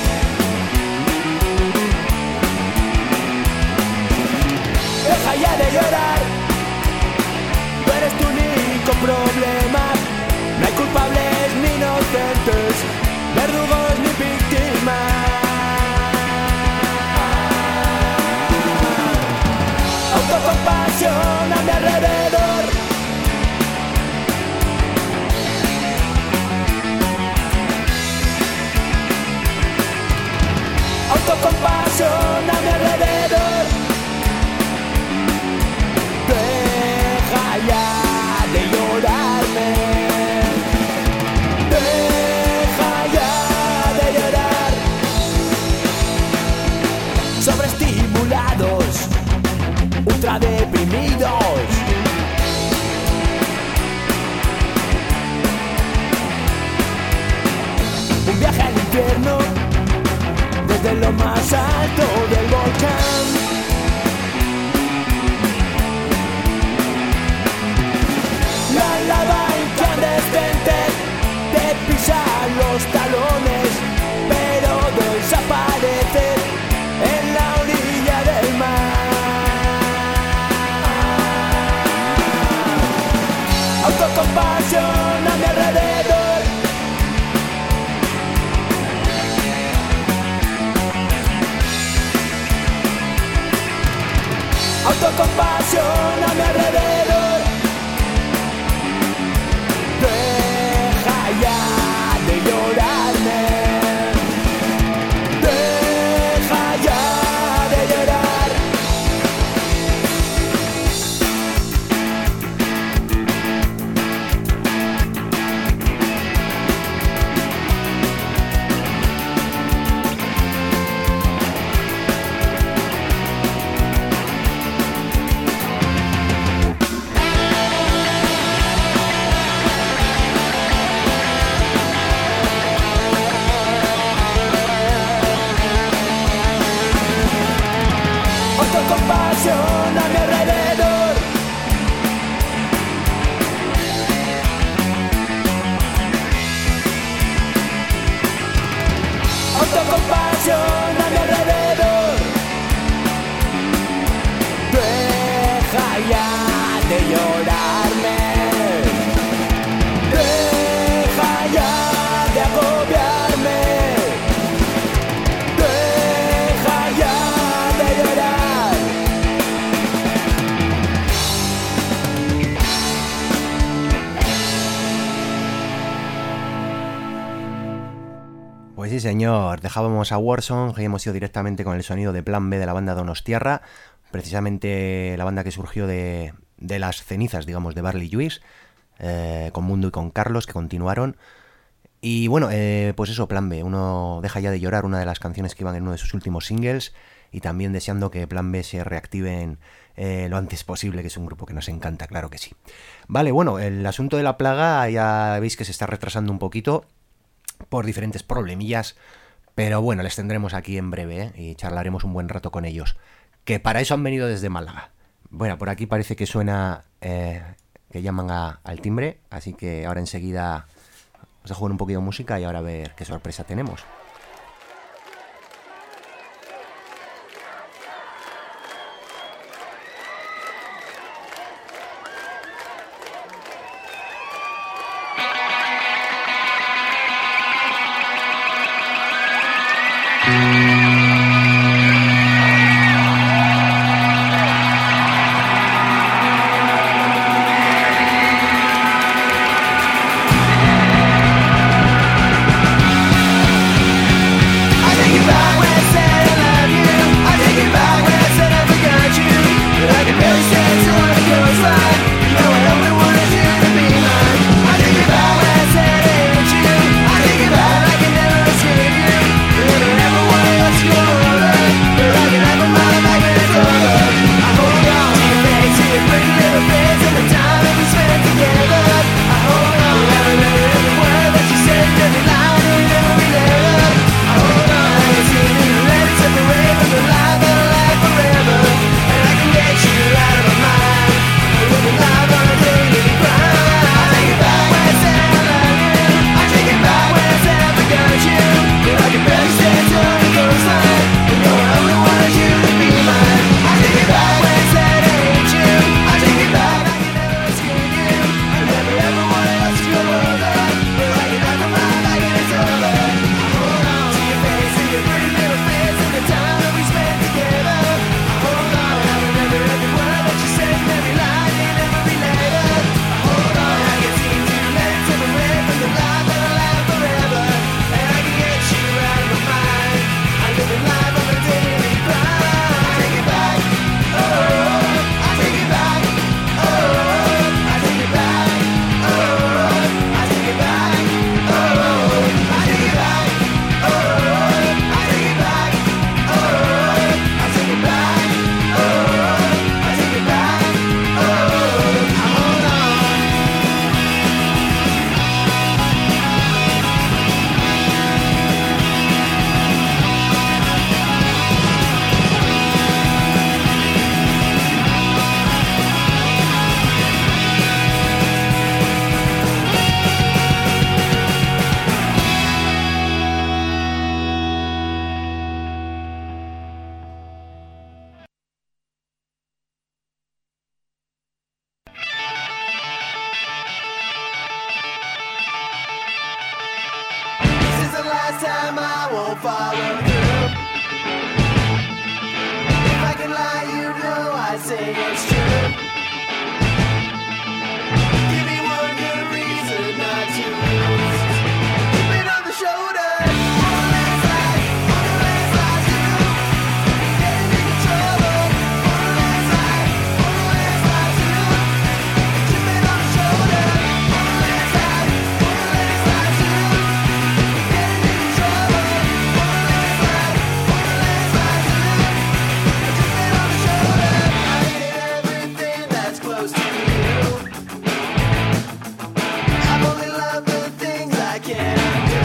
Deja ya de llorar, tú eres tu único problema. No hay culpables ni inocentes, verdugos ni víctimas. Autocompasión a mi alrededor. Autocompasión a mi alrededor. Deja ya de llorarme. Deja ya de llorar. Sobreestimulados, ultra deprimidos. Un viaje al infierno desde lo más alto del volcán. La lava incandescente te pisa los talones, pero desaparece en la orilla del mar. Autocompasión a mi alrededor. Autocompasión a mi alrededor. Deja ya de llorarme. Deja ya de llorar. Autocompasión a mi alrededor. Autocompasión a mi alrededor. Deja ya de llorarme. Deja ya de agobiarme. Deja ya de llorar. Pues sí, señor, dejábamos a Warsong y hemos ido directamente con el sonido de Plan B de la banda Donostiarra, precisamente la banda que surgió de las cenizas, digamos, de Barley Juice, con Mundo y con Carlos, que continuaron. Y bueno, pues eso, Plan B, uno deja ya de llorar, una de las canciones que iban en uno de sus últimos singles, y también deseando que Plan B se reactiven lo antes posible, que es un grupo que nos encanta, claro que sí. Vale, bueno, el asunto de la plaga ya veis que se está retrasando un poquito por diferentes problemillas, pero bueno, les tendremos aquí en breve, y charlaremos un buen rato con ellos, que para eso han venido desde Málaga. Bueno, por aquí parece que suena que llaman al timbre, así que ahora enseguida os dejo un poquito de música y ahora a ver qué sorpresa tenemos. won't follow through. If I can lie, you know I'd say it's true. Give me one good reason not to lose. Keep it on the shoulder. One last ride through. Getting into trouble. One last ride through. Keep it on the shoulder. One last ride through. Getting into trouble. One last ride through. Keep it on the shoulder. I hate everything that's close to you. I've only loved the things I can't do.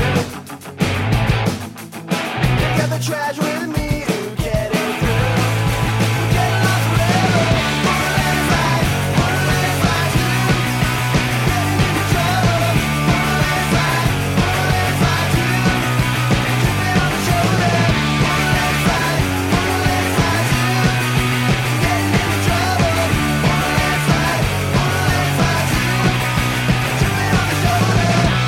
Pick up the trash with me and get it through. We're getting lost forever. One last ride through. Getting into trouble. One last ride through. Keep it on the shoulder. One last ride through. Getting into trouble. One last ride through. Keep it on the shoulder.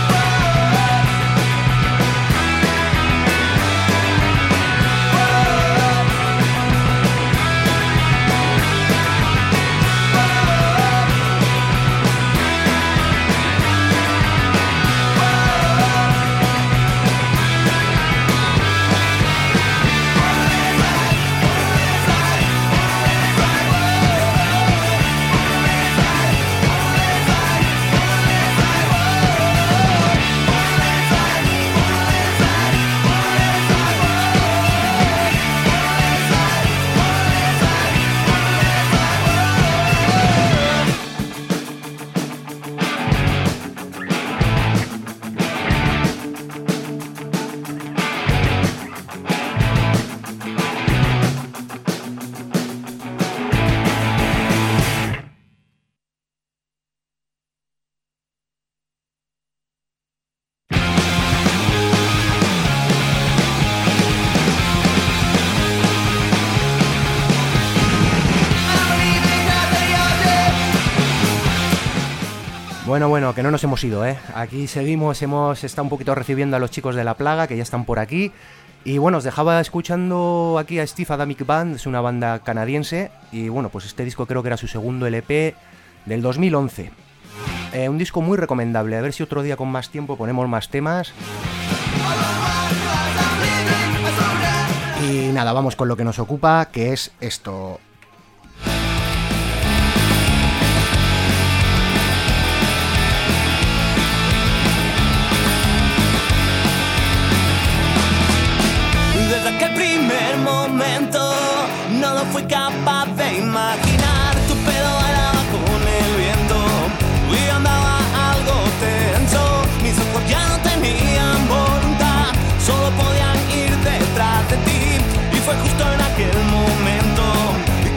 Bueno, que no nos hemos ido, ¿eh? Aquí seguimos, hemos estado un poquito recibiendo a los chicos de La Plaga, que ya están por aquí. Y bueno, os dejaba escuchando aquí a Steve Adamic Band, es una banda canadiense. Y bueno, pues este disco creo que era su segundo LP del 2011. Un disco muy recomendable, a ver si otro día con más tiempo ponemos más temas. Y nada, vamos con lo que nos ocupa, que es esto. Desde aquel primer momento no lo fui capaz de imaginar. Tu pelo bailaba con el viento y andaba algo tenso. Mis ojos ya no tenían voluntad, solo podían ir detrás de ti. Y fue justo en aquel momento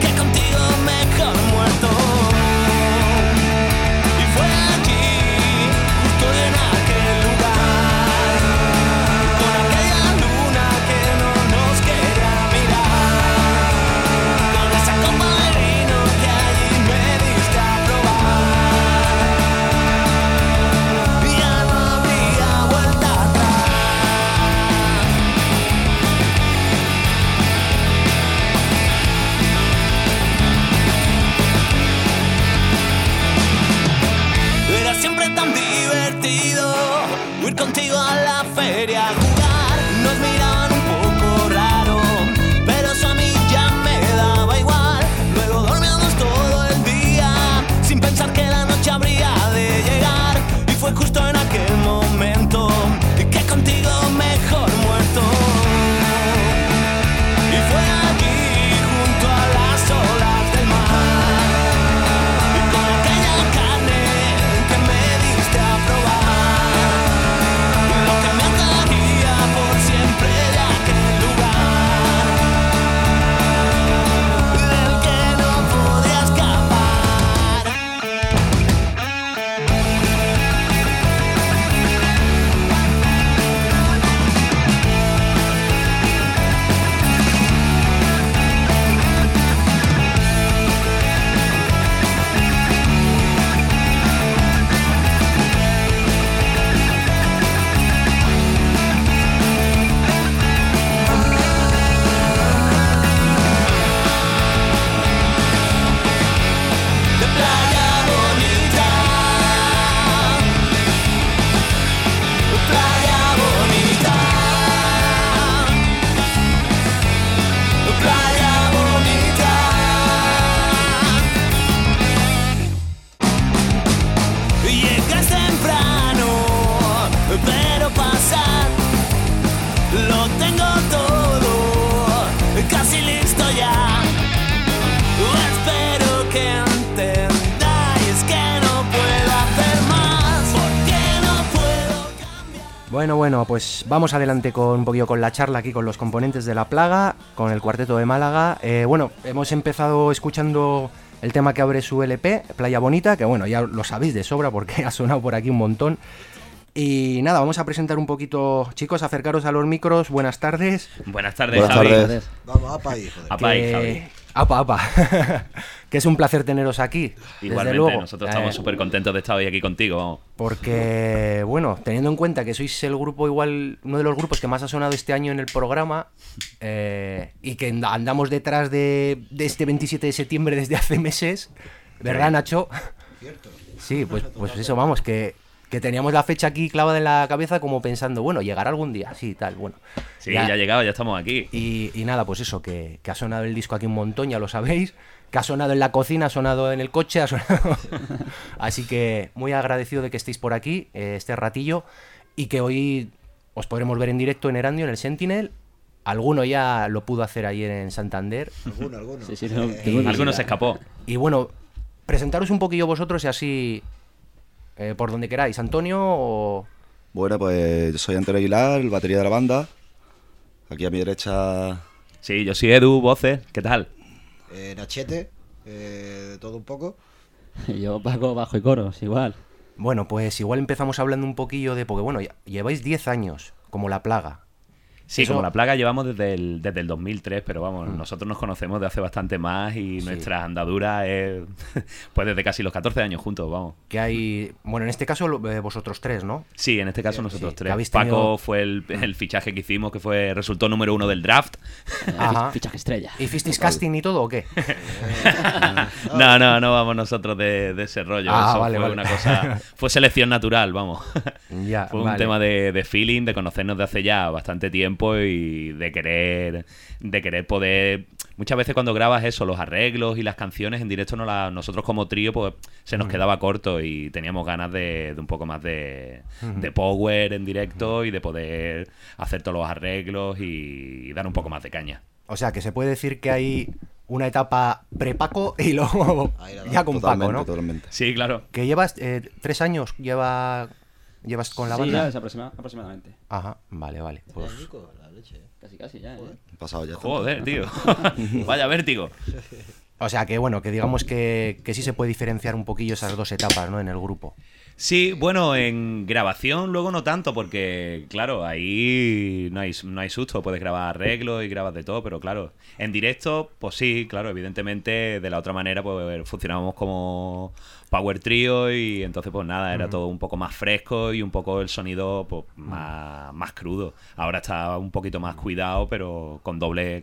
Bueno, pues vamos adelante con un poquillo con la charla aquí con los componentes de La Plaga, con el Cuarteto de Málaga. Bueno, hemos empezado escuchando el tema que abre su LP, Playa Bonita, que bueno, ya lo sabéis de sobra porque ha sonado por aquí un montón. Y nada, vamos a presentar un poquito, chicos, acercaros a los micros, buenas tardes. Buenas tardes, Buenas Javi. tardes. Vamos, apa ahí, joder. Apa ahí, Javi. Apa. Que es un placer teneros aquí. Igualmente, desde luego. nosotros estamos súper contentos de estar hoy aquí contigo, vamos. Porque, bueno, teniendo en cuenta que sois el grupo igual, uno de los grupos que más ha sonado este año en el programa, y que andamos detrás de este 27 de septiembre desde hace meses, ¿verdad, Nacho? Cierto. Sí, pues eso, vamos, que teníamos la fecha aquí clavada en la cabeza como pensando, bueno, llegará algún día, sí, tal, bueno. Sí, ya ha llegado, ya estamos aquí. Y nada, pues eso, que ha sonado el disco aquí un montón, ya lo sabéis, que ha sonado en la cocina, ha sonado en el coche, ha sonado... Así que muy agradecido de que estéis por aquí, este ratillo, y que hoy os podremos ver en directo en Erandio, en el Sentinel. Alguno ya lo pudo hacer ayer en Santander. Alguno. Sí, Alguno se escapó. Y bueno, presentaros un poquillo vosotros y así, por donde queráis. Antonio o... Bueno, pues yo soy Antonio Aguilar, el batería de la banda. Aquí a mi derecha... Sí, yo soy Edu, voces, ¿qué tal? Nachete, de todo un poco. Yo Paco, bajo y coros, igual. Bueno, pues igual empezamos hablando un poquillo de... Porque bueno, lleváis 10 años como La Plaga. Sí, Eso- como La Plaga llevamos desde el 2003, pero vamos, nosotros nos conocemos de hace bastante más y Sí. nuestra andadura es pues desde casi los 14 años juntos, vamos. Que hay... Bueno, en este caso vosotros tres, ¿no? Sí, en este caso nosotros sí, tres. habéis Paco tenido- fue el fichaje que hicimos, que resultó número 1 del draft. Ajá. Fichaje estrella. ¿Hicisteis casting y todo o qué? No vamos nosotros de ese rollo. Ah, Eso vale, fue vale. una cosa. Fue selección natural, vamos. Ya, Fue un vale. tema de feeling, de conocernos de hace ya bastante tiempo y de querer poder. Muchas veces cuando grabas eso, los arreglos y las canciones en directo, nosotros como trío, pues se nos quedaba corto y teníamos ganas de un poco más de power en directo y de poder hacer todos los arreglos y dar un poco más de caña. O sea, que se puede decir que hay una etapa pre-Paco y luego Ahí la ya con Paco, ¿no? Totalmente. Sí, claro. Que llevas 3 años, llevas con la Sí, banda. ya es aproximadamente. Ajá, vale. Pues, Nico, la leche. Casi ya, ¿eh? Pasado ya. Joder, tío. Vaya vértigo. o sea, que bueno, que digamos que sí se puede diferenciar un poquillo esas dos etapas, ¿no? En el grupo. Sí, bueno, en grabación luego no tanto, porque claro, ahí no hay susto, puedes grabar arreglos y grabas de todo, pero claro, en directo, pues sí, claro, evidentemente de la otra manera pues funcionábamos como Power Trio y entonces pues nada, era todo un poco más fresco y un poco el sonido pues más crudo. Ahora está un poquito más cuidado, pero con doble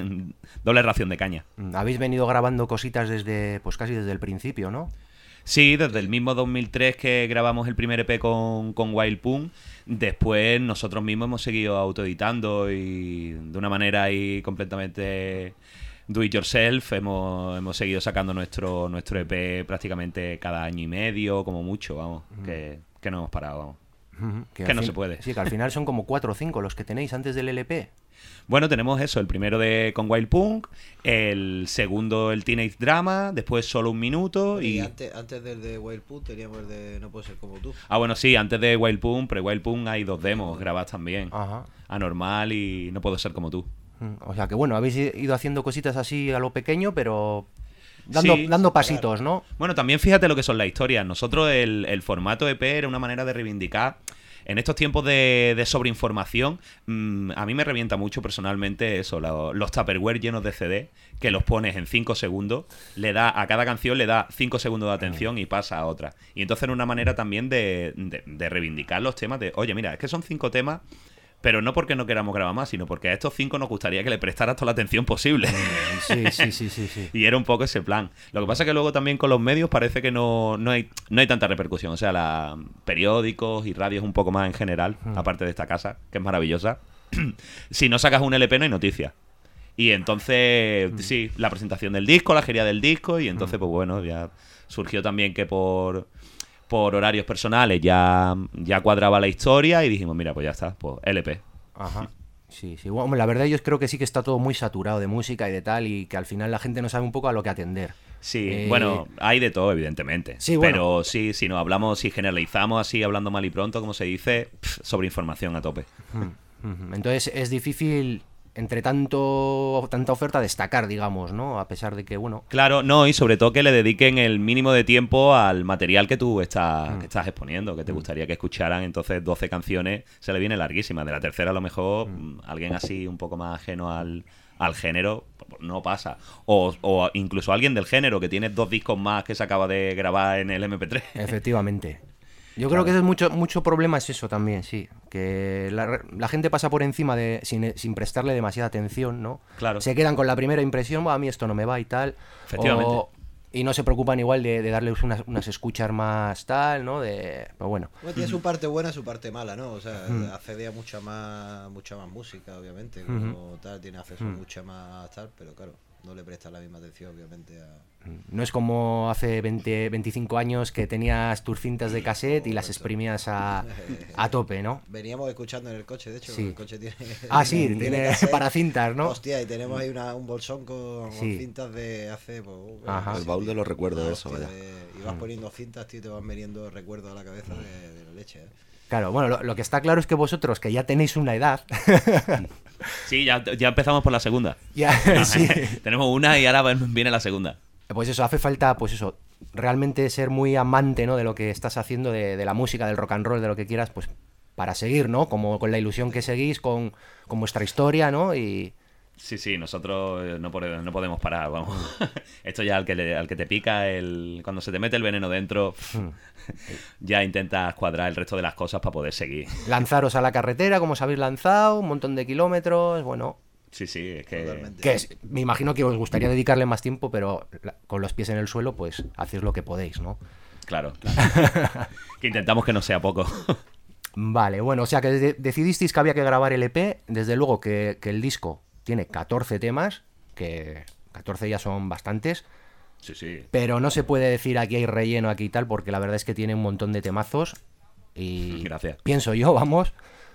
ración de caña. Habéis venido grabando cositas desde, pues casi desde el principio, ¿no? Sí, desde el mismo 2003 que grabamos el primer EP con Wild Punk, después nosotros mismos hemos seguido autoeditando y de una manera ahí completamente do it yourself hemos seguido sacando nuestro EP prácticamente cada año y medio, como mucho, vamos, que no hemos parado, vamos. Que al no se puede. Sí, que al final son como 4 o 5 los que tenéis antes del LP. Bueno, tenemos eso, el primero con Wild Punk, el segundo el Teenage Drama, después Solo un Minuto Y y... antes del de Wild Put teníamos el de No Puede Ser Como Tú. Ah, bueno, sí, antes de Wild Punk, pre-Wild Punk hay 2 demos grabadas también. Ajá. Anormal y No Puedo Ser Como Tú. O sea, que bueno, habéis ido haciendo cositas así a lo pequeño, pero Sí, dando pasitos, ¿no? Bueno, también fíjate lo que son las historias. Nosotros el formato EP era una manera de reivindicar. En estos tiempos de sobreinformación, a mí me revienta mucho personalmente eso, los Tupperware llenos de CD, que los pones en 5 segundos, a cada canción le da 5 segundos de atención y pasa a otra. Y entonces era una manera también de reivindicar los temas de, oye, mira, es que son 5 temas, pero no porque no queramos grabar más, sino porque a estos 5 nos gustaría que le prestaras toda la atención posible. Sí. Y era un poco ese plan. Lo que pasa es que luego también con los medios parece que no hay tanta repercusión. O sea, periódicos y radios un poco más en general, aparte de esta casa, que es maravillosa. Si no sacas un LP no hay noticias. Y entonces, sí, la presentación del disco, la gira del disco, y entonces, pues bueno, ya surgió también que por horarios personales ya cuadraba la historia y dijimos, mira, pues ya está, pues LP. Ajá. Sí. Bueno, la verdad yo creo que sí que está todo muy saturado de música y de tal y que al final la gente no sabe un poco a lo que atender. Sí, bueno, hay de todo, evidentemente. Sí, bueno. Pero sí, si nos hablamos, si generalizamos así, hablando mal y pronto, como se dice, sobre información a tope. Entonces es difícil, entre tanta oferta, destacar, digamos, ¿no? A pesar de que, bueno... Claro, no, y sobre todo que le dediquen el mínimo de tiempo al material que tú estás exponiendo, que te gustaría que escucharan. Entonces 12 canciones se le viene larguísima. De la tercera a lo mejor alguien así un poco más ajeno al género no pasa. O incluso alguien del género que tiene 2 discos más que se acaba de grabar en el MP3. Efectivamente. Yo creo que ese es mucho problema, es eso también, sí. Que la gente pasa por encima sin prestarle demasiada atención, ¿no? Claro. Se quedan con la primera impresión, "Buah, a mí esto no me va" y tal. Efectivamente. Y no se preocupan igual de darles unas escuchas más tal, ¿no? Pero bueno. Bueno, tiene su parte buena y su parte mala, ¿no? O sea, accede a mucha más música, obviamente, como tal, tiene acceso a mucha más tal, pero claro, no le presta la misma atención, obviamente, a... No es como hace 25 años que tenías tus cintas de cassette y las exprimías a tope, ¿no? Veníamos escuchando en el coche, de hecho, Sí. el coche tiene... Sí, tiene cassette. para cintas, ¿no? Hostia, y tenemos ahí un bolsón con Sí. cintas de hace... Pues, Ajá. El baúl de los recuerdos de eso, hostia, vaya. Y vas poniendo cintas, tío, y te van veniendo recuerdos a la cabeza de la leche, ¿eh? Claro, bueno, lo que está claro es que vosotros, que ya tenéis una edad... Sí, ya empezamos por la segunda. ya, sí. Tenemos una y ahora viene la segunda. Pues eso, hace falta, pues eso, realmente ser muy amante, ¿no? De lo que estás haciendo, de la música, del rock and roll, de lo que quieras, pues para seguir, ¿no? Como con la ilusión que seguís, con vuestra historia, ¿no? Y... Sí, nosotros no podemos parar, vamos. Esto ya al que te pica, cuando se te mete el veneno dentro, ya intentas cuadrar el resto de las cosas para poder seguir. lanzaros a la carretera, como os habéis lanzado, un montón de kilómetros, bueno... Sí, es que... Totalmente. Me imagino que os gustaría dedicarle más tiempo, pero con los pies en el suelo, pues hacéis lo que podéis, ¿no? Claro. Que intentamos que no sea poco. Vale, bueno, o sea que decidisteis que había que grabar el EP, desde luego que el disco tiene 14 temas, que 14 ya son bastantes, Sí. pero no se puede decir aquí hay relleno, aquí y tal, porque la verdad es que tiene un montón de temazos y... Gracias. Pienso yo, vamos,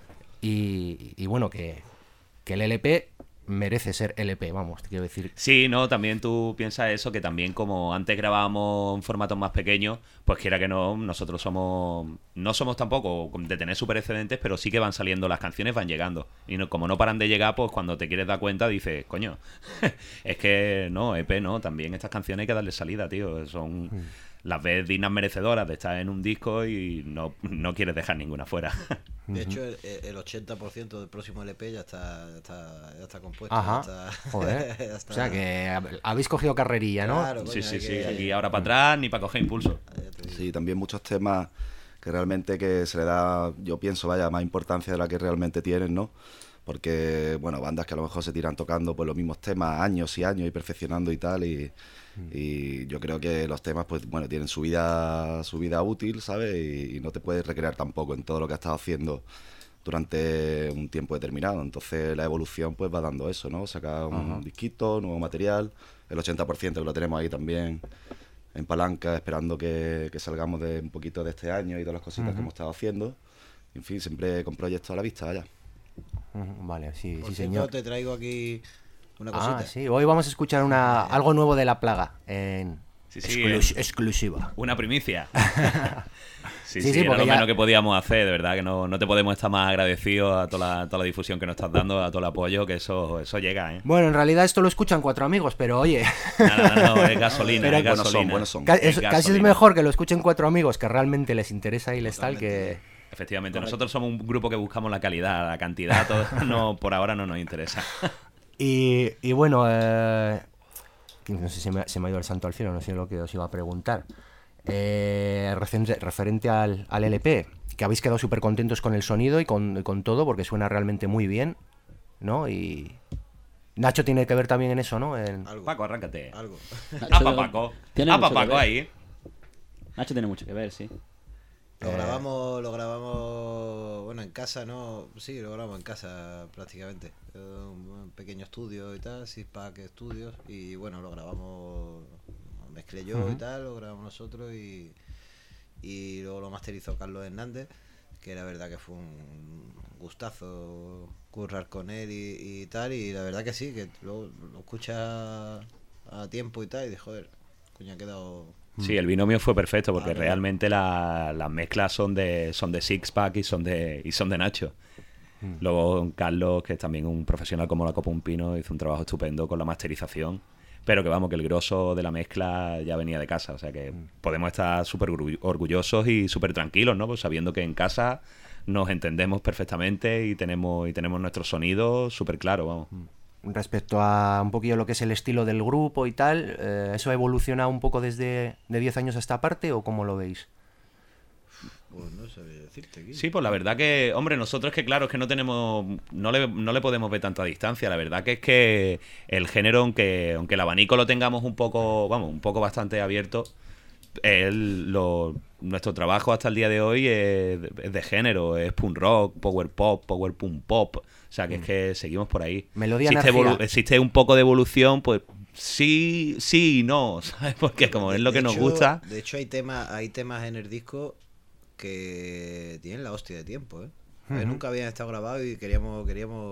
y bueno, que el LP merece ser LP, vamos, te quiero decir. Sí, no, también tú piensas eso, que también como antes grabábamos en formatos más pequeños, pues quiera que no, nosotros no somos tampoco de tener super excedentes, pero sí que van saliendo, las canciones van llegando. Y como no paran de llegar, pues cuando te quieres dar cuenta dices, coño, es que no, EP no, también estas canciones hay que darle salida, tío. Son las ves dignas merecedoras de estar en un disco y no quieres dejar ninguna fuera. De hecho, el 80% del próximo LP ya está compuesto. Ajá, ya está, joder. ya está. O sea que habéis cogido carrerilla, ¿no? Claro, coño, Sí, aquí ahora para atrás ni para coger impulso. Sí, también muchos temas que realmente que se le da, yo pienso, vaya, más importancia de la que realmente tienen, ¿no? Porque, bueno, bandas que a lo mejor se tiran tocando pues los mismos temas años y años y perfeccionando y tal, y yo creo que los temas, pues bueno, tienen su vida útil, ¿sabes? Y no te puedes recrear tampoco en todo lo que has estado haciendo durante un tiempo determinado. Entonces la evolución pues va dando eso, ¿no? Sacar un disquito, nuevo material, el 80% que lo tenemos ahí también en palanca, esperando que salgamos de un poquito de este año y todas las cositas que hemos estado haciendo. En fin, siempre con proyectos a la vista, vaya. Vale, sí, Por sí, cierto, señor. te traigo aquí una cosita. Sí, hoy vamos a escuchar algo nuevo de La Plaga en Sí, exclusiva. una primicia. Sí, Sí, era porque lo ya- menos que podíamos hacer, de verdad, que no te podemos estar más agradecidos a toda la difusión que nos estás dando, a todo el apoyo, que eso llega, ¿eh? Bueno, en realidad esto lo escuchan 4 amigos, pero oye, No, es gasolina, Pero es buenos gasolina. buenos son. casi es gasolina. mejor que lo escuchen 4 amigos que realmente les interesa y les tal que... Efectivamente, nosotros somos un grupo que buscamos la calidad, la cantidad, todo no, por ahora no nos interesa. Y bueno, no sé si se me ha ido el santo al cielo, no sé lo que os iba a preguntar. Referente al LP, que habéis quedado súper contentos con el sonido y con todo, porque suena realmente muy bien, ¿no? Y Nacho tiene que ver también en eso, ¿no? Algo. Paco, arráncate. Algo. ¡Apa, Paco! Tiene ¡Apa, mucho que Paco ver. ahí! Nacho tiene mucho que ver, sí. Lo grabamos, bueno, en casa, ¿no? Sí, lo grabamos en casa prácticamente. Un pequeño estudio y tal, Six Pack Studios, y bueno, lo grabamos, lo mezclé yo y tal, lo grabamos nosotros y luego lo masterizó Carlos Hernández, que la verdad que fue un gustazo currar con él y tal, y la verdad que sí, que lo escucha a tiempo y tal, y de joder, coño, ha quedado... Sí, el binomio fue perfecto porque realmente las mezclas son de Six Pack y son de Nacho. Luego Carlos, que es también un profesional como la copa un pino, hizo un trabajo estupendo con la masterización. Pero que vamos, que el grosso de la mezcla ya venía de casa. O sea que podemos estar súper orgullosos y súper tranquilos, ¿no? Pues sabiendo que en casa nos entendemos perfectamente y tenemos nuestro sonido súper claro, vamos. Respecto a un poquillo lo que es el estilo del grupo y tal, ¿eso ha evolucionado un poco desde de 10 años a esta parte o cómo lo veis? Pues no sabía decirte aquí. Sí, pues la verdad que, hombre, nosotros es que claro, es que no le podemos ver tanta distancia. La verdad que es que el género, aunque el abanico lo tengamos un poco bastante abierto, nuestro trabajo hasta el día de hoy es de género, es punk rock, power pop, power punk pop. O sea, que es que seguimos por ahí. Melodía, existe un poco de evolución, pues sí y no, ¿sabes? Porque como es lo que nos gusta. De hecho, hay temas en el disco que tienen la hostia de tiempo, ¿eh? Nunca habían estado grabados y queríamos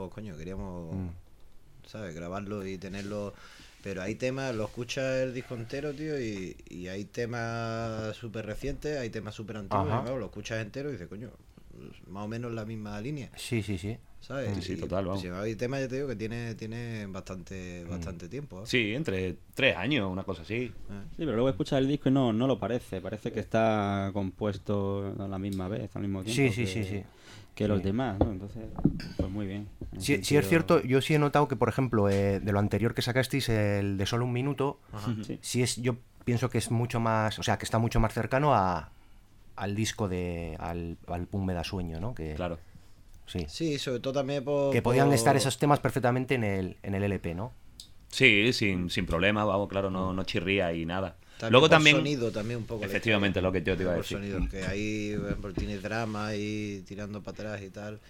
¿sabes? Grabarlo y tenerlo. Pero hay temas, lo escuchas el disco entero, tío, y hay temas súper recientes, hay temas súper antiguos, y claro, lo escuchas entero y dices, coño, más o menos la misma línea. Sí. ¿Sabes? Sí, total, vamos. Si hay temas, ya te digo, que tiene bastante tiempo, ¿eh? Sí, entre 3 años, una cosa así. Sí, pero luego escuchas el disco y no lo parece. Parece que está compuesto a la misma vez, al mismo tiempo que los demás, ¿no? Entonces, pues muy bien. Sí, es cierto, yo sí he notado que, por ejemplo, de lo anterior que sacasteis, el de Solo un Minuto, yo pienso que es mucho más, o sea, que está mucho más cercano al disco al Pum Me Da Sueño, ¿no? Que, claro. Sí, sobre todo también que podían estar esos temas perfectamente en el LP, ¿no? Sí, sin problema, vamos, claro, no chirría y nada. Luego también sonido también un poco. Efectivamente, lo que yo te iba a decir. Sonido, que ahí tiene drama y tirando para atrás y tal.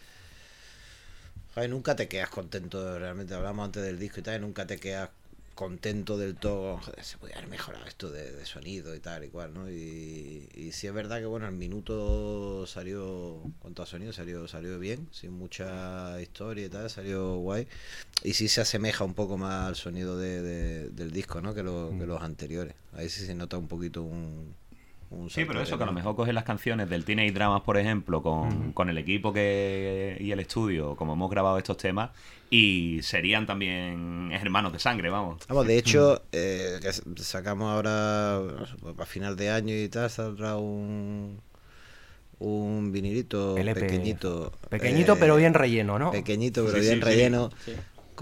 Ay, nunca te quedas contento, realmente hablamos antes del disco y tal, y nunca te quedas contento del todo. Joder, se podría haber mejorado esto de sonido y tal y cual, ¿no? Y sí es verdad que bueno, el minuto salió, cuanto a sonido, salió bien, sin mucha historia y tal, salió guay. Y sí se asemeja un poco más al sonido del disco, ¿no? Que los anteriores. Ahí sí se nota un poquito un sí, pero eso, que a lo mejor coges las canciones del Teenage Dramas, por ejemplo, con el equipo y el estudio, como hemos grabado estos temas, y serían también hermanos de sangre, vamos. Vamos, de hecho, que sacamos ahora, a final de año y tal, saldrá un vinilito LP, pequeñito. Pequeñito, pero bien relleno, ¿no? Pequeñito, pero bien relleno. Sí.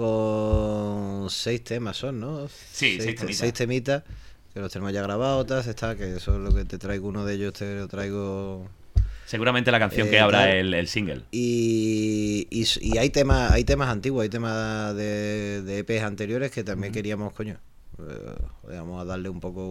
Con 6 temas son, ¿no? Sí, 6 temitas. Que los tenemos ya grabados, está, que eso es lo que te traigo, uno de ellos te lo traigo. Seguramente la canción que abra el single. Y hay temas antiguos, hay temas de EPs anteriores que también queríamos, vamos a darle un poco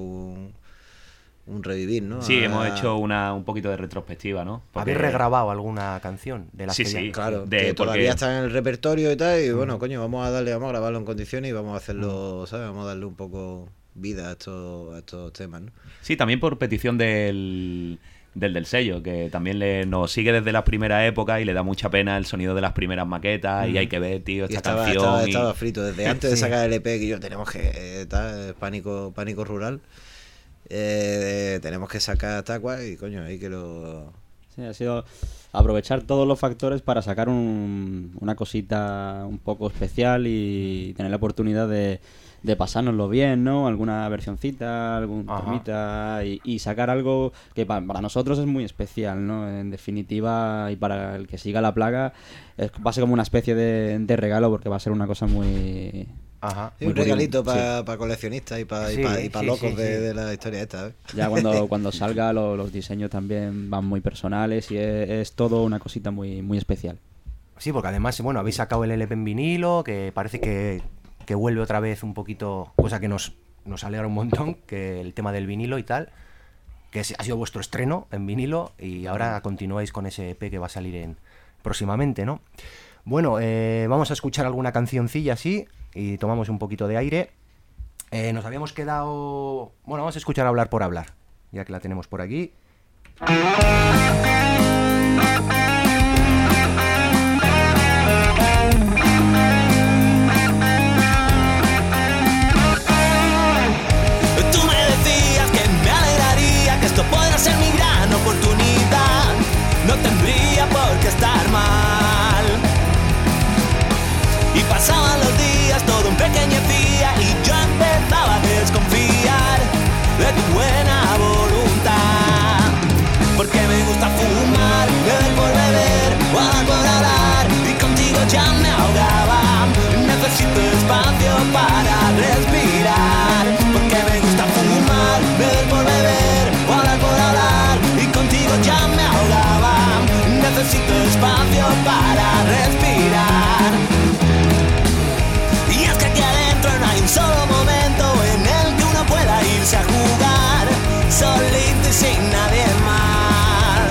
un revivir, ¿no? Sí, hemos hecho un poquito de retrospectiva, ¿no? Porque... ¿Habéis regrabado alguna canción de las sí, que ya... Sí, claro, que todavía están en el repertorio y tal, y bueno, vamos a grabarlo en condiciones y vamos a hacerlo, ¿sabes? Vamos a darle un poco vida a estos temas, ¿no? Sí, también por petición del sello, que también nos sigue desde las primeras épocas y le da mucha pena el sonido de las primeras maquetas y hay que ver, tío, esta canción. Estaba frito desde antes de sacar el EP, que yo tenemos que pánico rural, tenemos que sacar Taqua y coño, ahí que lo... Sí, ha sido aprovechar todos los factores para sacar una cosita un poco especial y tener la oportunidad de pasárnoslo bien, ¿no? Alguna versioncita, algún temita y sacar algo que para nosotros es muy especial, ¿no? En definitiva, y para el que siga la plaga, va a ser como una especie de regalo porque va a ser una cosa muy... Sí, un regalito para coleccionistas y para locos de la historia esta, ¿eh? Ya cuando salga los diseños también van muy personales y es todo una cosita muy, muy especial. Sí, porque además, bueno, habéis sacado el LP en vinilo, que parece que vuelve otra vez un poquito, cosa que nos alegra un montón, que el tema del vinilo y tal, que ha sido vuestro estreno en vinilo y ahora continuáis con ese EP que va a salir próximamente, ¿no? Bueno, vamos a escuchar alguna cancioncilla así y tomamos un poquito de aire. Nos habíamos quedado... Bueno, vamos a escuchar Hablar por Hablar, ya que la tenemos por aquí. Tú me decías para respirar. Y es que aquí adentro no hay un solo momento en el que uno pueda irse a jugar solito y sin nadie más.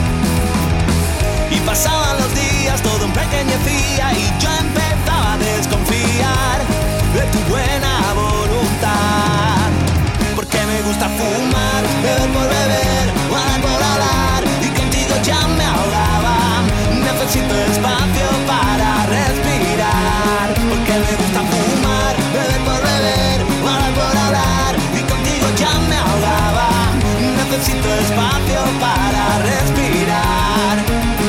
Y pasaban los días, todo empequeñecía y yo empezaba a desconfiar de tu buena voluntad. Porque me gusta fumar, beber por beber, hablar por hablar, y contigo ya me ahogaba. Necesito espacio para respirar. Porque me gusta fumar, beber por beber, hablar por hablar, y contigo ya me ahogaba. Necesito espacio para respirar.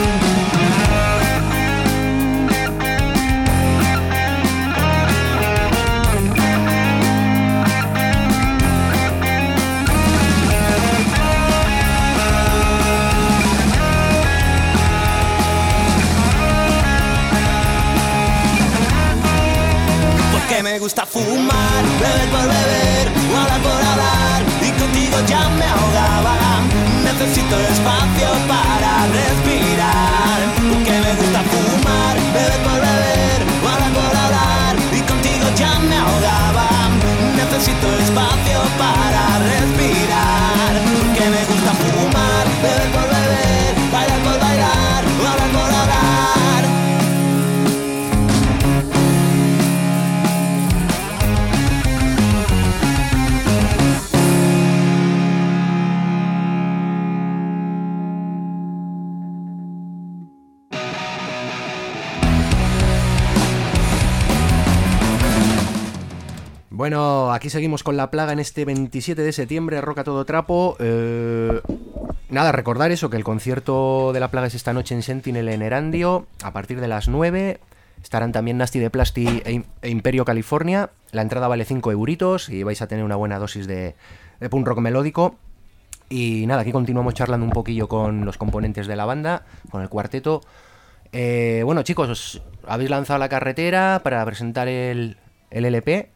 Que me gusta fumar, beber por beber, hablar por hablar, y contigo ya me ahogaba. Necesito espacio para respirar. Porque me gusta fumar, beber por beber, hablar por hablar, y contigo ya me ahogaba. Necesito espacio para respirar. Porque me gusta fumar, beber por beber, bailar por bailar, hablar por hablar. Bueno, aquí seguimos con La Plaga en este 27 de septiembre, Rock a todo trapo. Nada, recordar eso, que el concierto de La Plaga es esta noche en Sentinel en Erandio, a partir de las 9. Estarán también Nasty de Plasti e Imperio California. La entrada vale 5 euritos y vais a tener una buena dosis de punk rock melódico. Y nada, aquí continuamos charlando un poquillo con los componentes de la banda, con el cuarteto. Bueno, chicos, os habéis lanzado a la carretera para presentar el LP.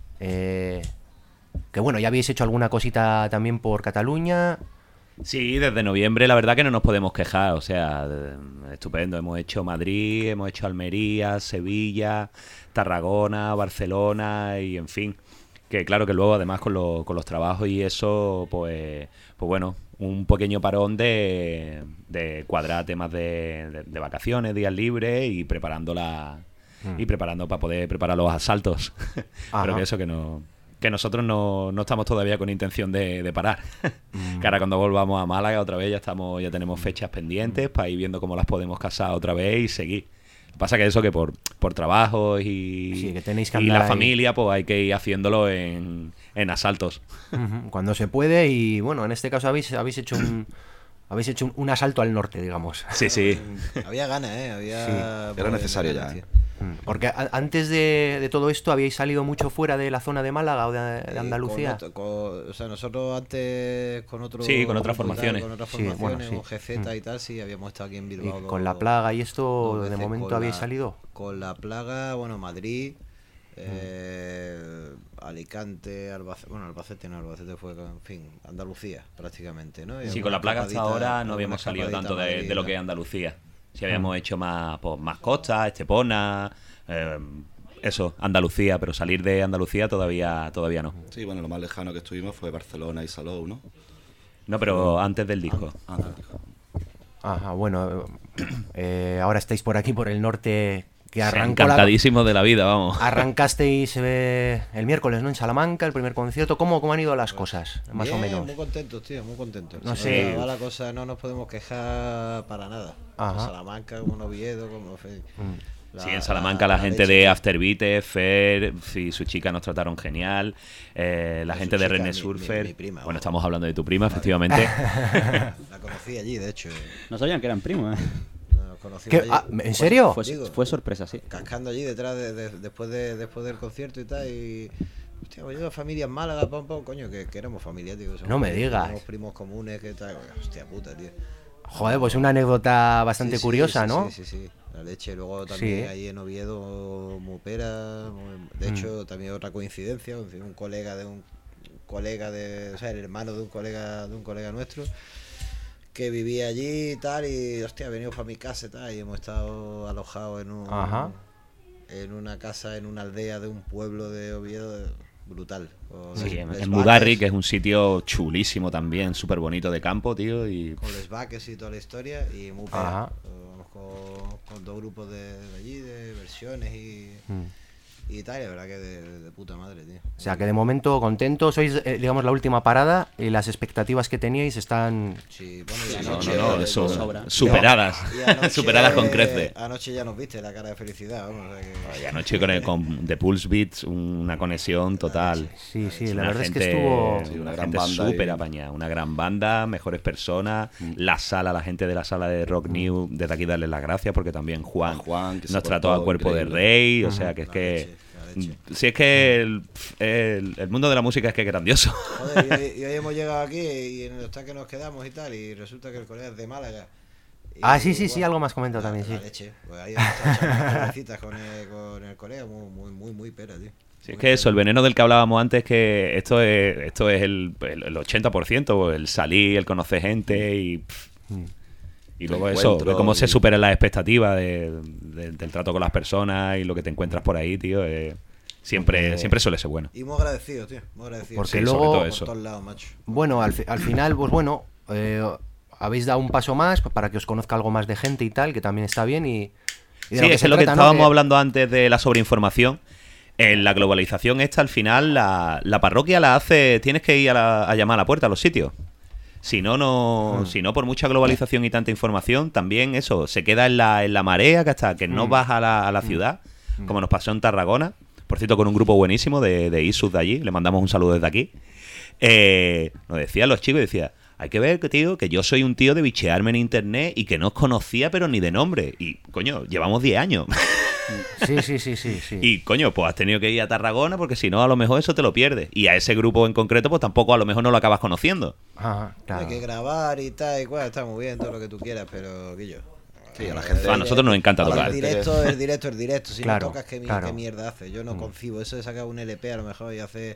Que bueno, ya habéis hecho alguna cosita también por Cataluña. Sí, desde noviembre la verdad que no nos podemos quejar, o sea, estupendo. Hemos hecho Madrid, hemos hecho Almería, Sevilla, Tarragona, Barcelona y en fin. Que claro que luego además con los trabajos y eso, pues bueno, un pequeño parón de cuadrar temas de vacaciones, días libres y preparando para poder preparar los asaltos. Pero que eso que nosotros no estamos todavía con intención de parar. Que ahora cuando volvamos a Málaga otra vez ya tenemos fechas pendientes para ir viendo cómo las podemos casar otra vez y seguir. Lo que pasa que eso que por trabajo y que tenéis que y la andar ahí. familia, pues hay que ir haciéndolo en asaltos. Cuando se puede. Y bueno, en este caso habéis hecho un asalto al norte, digamos. Sí, sí. Había ganas, había... Era necesario ya, tío. Porque antes de todo esto habíais salido mucho fuera de la zona de Málaga o de Andalucía. O sea, nosotros antes con otro... Sí, con otras grupo y tal, formaciones. Con otras Sí, formaciones, bueno, sí. con GZ y tal, sí, habíamos estado aquí en Bilbao. Y con La Plaga y esto, dos de veces. momento Con habéis la- salido. Con La Plaga, bueno, Madrid, Alicante, Albacete. Bueno, Albacete fue, en fin, Andalucía prácticamente, ¿no? Y Sí, alguna con La Plaga hasta escapadita- ahora no alguna habíamos salido escapadita tanto a Madrid, de lo ¿no? que es Andalucía. Si habíamos hecho más Costa, Estepona, eso, Andalucía, pero salir de Andalucía todavía no. Sí, bueno, lo más lejano que estuvimos fue Barcelona y Salou, ¿no? No, pero antes del disco. Ajá, bueno, ahora estáis por aquí, por el norte, que Sí, arrancó encantadísimos de la vida, vamos. Arrancasteis el miércoles, ¿no? En Salamanca, el primer concierto. ¿Cómo han ido las cosas? Más o Bien, menos. muy contentos, tío, muy contentos. No Sí, sé. va la cosa, no nos podemos quejar para nada. Ajá. Como Salamanca, como Oviedo, como... Sí, en Salamanca la gente de Afterbeat, Fer y su chica nos trataron genial. La Su gente de chica, René mi Surfer. prima, Bueno, vamos. estamos hablando de tu prima, efectivamente. La conocí allí, de hecho. No sabían que eran primos, ¿eh? Nos conocimos ¿Qué? allí. Ah, ¿en serio? Fue sorpresa, sí. Cascando allí detrás después del concierto y tal. Y. Hostia, pues yo familia en Málaga, coño, que éramos familia, tío. No me digas. Somos primos comunes, que tal. Hostia puta, tío. Joder, pues una anécdota bastante Sí, sí, curiosa, sí, ¿no? Sí. La leche. Luego también Sí. ahí en Oviedo, Mupera. De hecho, también otra coincidencia. Un colega de. O sea, el hermano de un colega nuestro. que vivía allí y tal, y hostia, venimos para mi casa y tal, y hemos estado alojados Ajá. en una casa, en una aldea de un pueblo de Oviedo brutal. Sí, en Les Mudarri, Vaques, que es un sitio chulísimo también, súper bonito de campo, tío, y... con Les Vaques y toda la historia, y muy pegado. Ajá. Vamos con 2 grupos de allí, de versiones y tal, y la verdad que de puta madre, tío. O sea, que de momento contento, sois, digamos, la última parada y las expectativas que teníais están... Sí, bueno, y No, anoche, no, de eso, sobra. superadas, y anoche- superadas con crece. Anoche ya nos viste la cara de felicidad, vamos, o sea que... Y anoche con The Pulse Beats, una conexión total. Sí, sí, la Una verdad es que gente- estuvo... Sí, una una gran gente banda súper y- apañada, una gran banda, mejores personas, la gente de la sala de Rock New, desde aquí darles las gracias porque también Juan, Juan, que se nos trató portó a cuerpo de increíble. rey, o sea que es La que... leche, la leche. Si es que el mundo de la música es que es grandioso. Joder, y hoy hemos llegado aquí y en el hostal que nos quedamos y tal, y resulta que el colega es de Málaga. Y, Ah, sí, sí, sí, bueno, algo más comentado también, sí. La leche. Pues ahí hemos estado echando cervecitas con el colega, muy pera, tío. Si es que eso, el veneno del que hablábamos antes, que esto es el 80%, el salir, el conocer gente y luego eso, Encuentro de cómo se y- superan las expectativas del trato con las personas y lo que te encuentras por ahí, tío. Siempre suele ser bueno. Y muy agradecido, tío. Muy agradecido. Porque Sí, luego- sobre todo por eso. todos lados, macho. Bueno, al final, pues bueno, habéis dado un paso más para que os conozca algo más de gente y tal, que también está bien y de Sí, lo que es se lo que trata, ¿no? estábamos Que- hablando antes de la sobreinformación. En la globalización esta, al final, la parroquia la hace... Tienes que ir a llamar a la puerta a los sitios. Si no, si no, por mucha globalización y tanta información, también eso, se queda en la marea, que hasta que no vas a la ciudad, como nos pasó en Tarragona. Por cierto, con un grupo buenísimo de ISUS de allí, le mandamos un saludo desde aquí. Nos decían los chicos, decía, hay que ver, tío, que yo soy un tío de bichearme en internet y que no os conocía, pero ni de nombre. Y, coño, llevamos 10 años. Sí, sí, sí, sí, sí. Y, coño, pues has tenido que ir a Tarragona porque si no, a lo mejor eso te lo pierdes. Y a ese grupo en concreto, pues tampoco a lo mejor no lo acabas conociendo. Ajá, claro. Hay que grabar y tal, y bueno, está muy bien todo lo que tú quieras, pero, Guillo. Sí, a la gente... A nosotros nos encanta a la tocar. El directo es directo, es directo. Si Claro, no tocas, ¿qué claro. mierda hace? Yo no concibo eso de sacar un LP a lo mejor y hacer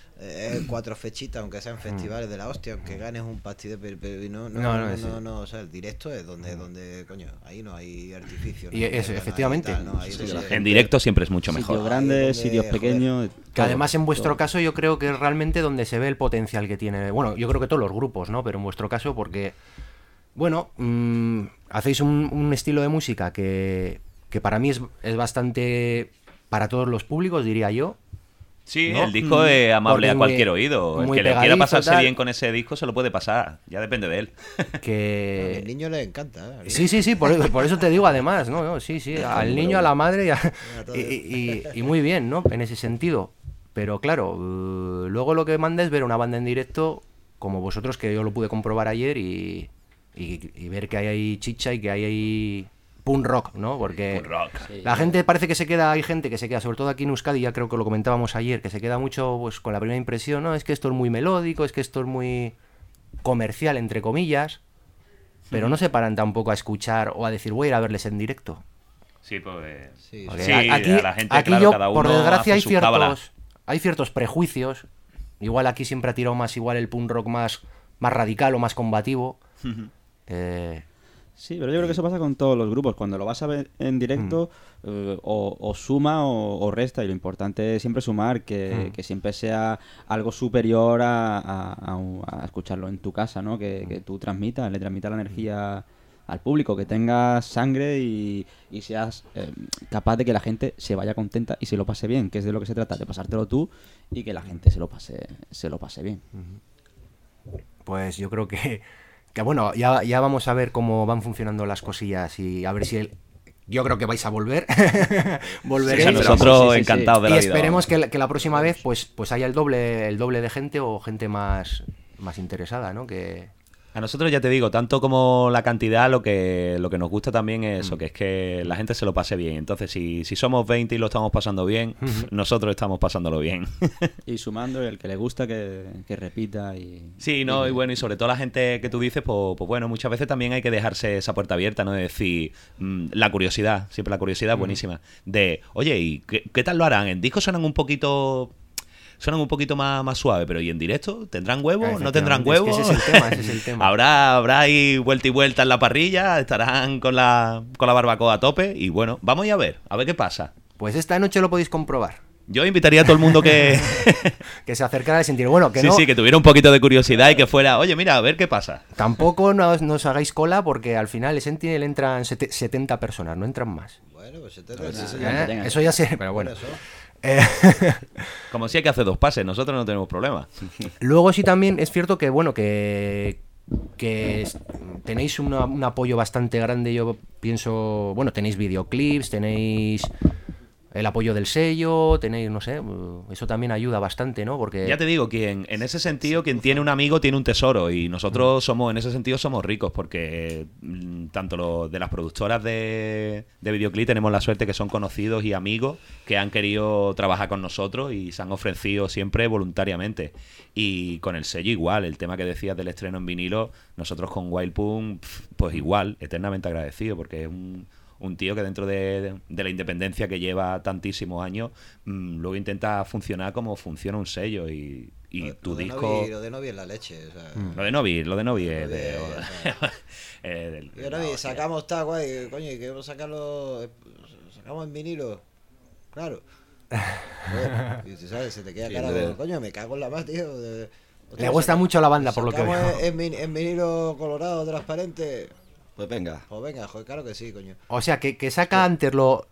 4 fechitas, aunque sean festivales de la hostia, aunque ganes un pastide, pero no, o sea, el directo es donde coño, ahí no hay artificio. Y no, eso, no hay efectivamente. tal, no, ahí Sí, donde- la gente- En directo siempre es mucho Sitios mejor. grandes, donde, sitios joder, pequeños. Que todo, además en vuestro todo. caso yo creo que es realmente donde se ve el potencial que tiene. Bueno, yo creo que todos los grupos, ¿no? Pero en vuestro caso porque, bueno, hacéis un estilo de música que para mí es bastante para todos los públicos, diría yo. Sí, ¿no? el disco es amable Porque a cualquier muy- oído. El muy que le quiera pegadizo, pasarse tal. bien con ese disco se lo puede pasar. Ya depende de él. A los Que... niños les encanta. Sí, sí, sí, por eso te digo además, ¿no? No, sí, sí, al niño, a la madre y muy bien, ¿no? En ese sentido. Pero claro, luego lo que manda es ver una banda en directo como vosotros, que yo lo pude comprobar ayer y ver que hay ahí chicha y que hay ahí punk rock, ¿no? Porque Un rock. Sí. la gente parece que se queda, hay gente que se queda, sobre todo aquí en Euskadi, ya creo que lo comentábamos ayer, que se queda mucho pues con la primera impresión, ¿no? Es que esto es muy melódico, es que esto es muy comercial, entre comillas, pero no se paran tampoco a escuchar o a decir, voy a ir a verles en directo. Sí, pues... Sí, Porque Sí, aquí, a la gente, aquí claro, yo, cada por uno desgracia, hace sus cábalas. hay ciertos prejuicios. Igual aquí siempre ha tirado más igual el punk rock más radical o más combativo. Sí, pero yo creo que eso pasa con todos los grupos. Cuando lo vas a ver en directo, o suma o resta. Y lo importante es siempre sumar, que siempre sea algo superior a escucharlo en tu casa, ¿no? Que tú le transmitas la energía al público, que tengas sangre y seas capaz de que la gente se vaya contenta y se lo pase bien, que es de lo que se trata, de pasártelo tú y que la gente se lo pase bien. Pues yo creo que bueno, ya vamos a ver cómo van funcionando las cosillas y a ver si yo creo que vais a volver. Volveréis. Sí, nosotros Sí. encantados de Y la vida. esperemos que la próxima vez pues haya el doble de gente o gente más interesada, ¿no? Que A nosotros, ya te digo, tanto como la cantidad, lo que nos gusta también es eso, que es que la gente se lo pase bien. Entonces, si somos 20 y lo estamos pasando bien, nosotros estamos pasándolo bien. Y sumando, el que le gusta que repita y... Sí, no, y bueno, y sobre todo la gente que tú dices, pues bueno, muchas veces también hay que dejarse esa puerta abierta, ¿no? Es decir, la curiosidad, siempre la curiosidad buenísima, de, oye, ¿y qué tal lo harán? ¿En discos suenan un poquito suenan un poquito más suaves, pero ¿y en directo? ¿Tendrán huevos? ¿No Efectivamente, tendrán es que huevos? ese es el tema, ese es el tema. Habrá ahí vuelta y vuelta en la parrilla, estarán con la barbacoa a tope y bueno, vamos a ver qué pasa. Pues esta noche lo podéis comprobar. Yo invitaría a todo el mundo que... Que se acercara al sentir. Bueno, que sí, no... sí, que tuviera un poquito de curiosidad y que fuera, oye, mira, a ver qué pasa. Tampoco no os hagáis cola porque al final el Sentinel entran 70 personas, no entran más. Bueno, pues A ver si se ya. llama. Eso ya sé, pero bueno. Por eso. Como si hay que hacer 2 pases, nosotros no tenemos problema. Luego sí también es cierto que, bueno, que tenéis un apoyo bastante grande, yo pienso, bueno, tenéis videoclips, tenéis el apoyo del sello, tenéis, no sé, eso también ayuda bastante, ¿no? Porque Ya te digo, en ese sentido, quien tiene un amigo tiene un tesoro y nosotros en ese sentido somos ricos porque tanto los de las productoras de videoclip tenemos la suerte que son conocidos y amigos que han querido trabajar con nosotros y se han ofrecido siempre voluntariamente. Y con el sello igual, el tema que decías del estreno en vinilo, nosotros con Wild Punk, pues igual, eternamente agradecido porque es un tío que dentro de la independencia que lleva tantísimos años, luego intenta funcionar como funciona un sello y tu disco... Lo de Novi es la leche. O sea, Lo de Novi es de... o sea, y ahora sacamos tal, guay, coño, y queremos sacarlo, sacamos en vinilo, claro. Joder, y ¿sabes? Se te queda Sí, cara, coño, me cago en la más, tío. le gusta mucho a la banda, por lo que sacamos veo. en vinilo colorado, transparente. Pues venga. Pues venga, joder, claro que sí, coño. O sea, que saca antes lo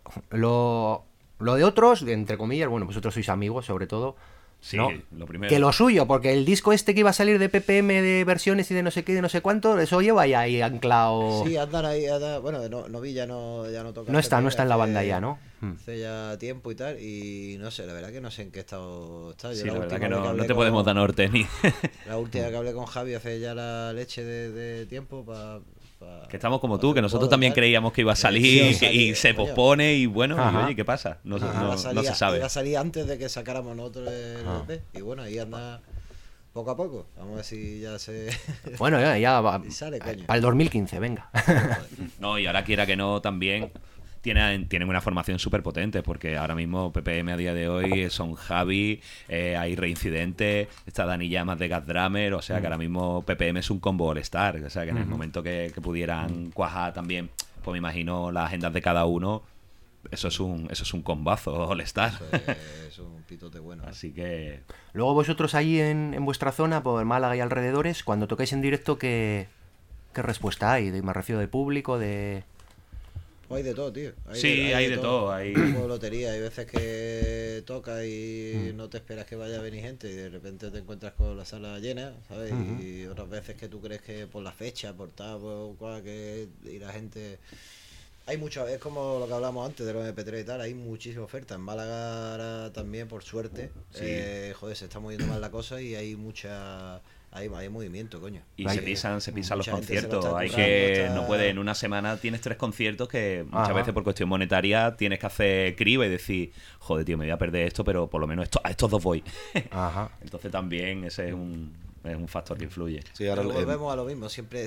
de otros, entre comillas, bueno, vosotros sois amigos sobre todo, Sí, ¿no? lo primero. Que lo suyo, porque el disco este que iba a salir de PPM de versiones y de no sé qué, de no sé cuánto, eso lleva ya ahí anclado. Sí, andan ahí, bueno, Novi ya no toca. No está en la hace- banda ya, ¿no? Hace ya tiempo y tal, y no sé, la verdad que no sé en qué estado está. Yo Sí, la verdad última que vez no hablé te con- podemos dar norte ni... La última que hablé con Javi hace ya la leche de tiempo para... Que estamos como tú, que nosotros también creíamos que iba a Sí, salir iba a salir, y se coño. pospone y bueno, y Ajá. oye, ¿qué pasa? No Iba se sabe. Iba a salir antes de que sacáramos nosotros el Ah. EP. Y bueno, ahí anda poco a poco. Vamos a ver si ya se... Bueno, ya va. Y sale, coño. Para el 2015, venga. No, y ahora quiera que no, también tienen una formación súper potente, porque ahora mismo PPM a día de hoy son Javi, hay Reincidente, está Dani Llamas de Gas Drummer, o sea que ahora mismo PPM es un combo all-star, o sea que en el momento que pudieran cuajar también, pues me imagino las agendas de cada uno, eso es un combazo all-star. Es un pitote bueno. Así que... Luego vosotros allí en vuestra zona, por Málaga y alrededores, cuando tocáis en directo, ¿qué respuesta hay? Me refiero de público, de... Hay de todo, tío. Sí, hay de todo, hay- Como lotería, hay veces que toca y no te esperas que vaya a venir gente y de repente te encuentras con la sala llena, ¿sabes? Y otras veces que tú crees que por la fecha, por tal, por cual, que y la gente... Hay mucho, es como lo que hablamos antes de los MP3 y tal, hay muchísima oferta. En Málaga ahora también, por suerte, joder, se está moviendo más la cosa y hay mucha... Hay movimiento, coño. Y Hay- se pisan los mucha gente se lo conciertos. está Hay currando, que, está- no puede, en una semana tienes 3 conciertos que muchas Ajá. veces por cuestión monetaria tienes que hacer criba y decir, joder, tío, me voy a perder esto, pero por lo menos a estos 2 voy. Ajá. Entonces también ese es un factor que influye. Sí, ahora Pero volvemos a lo mismo, siempre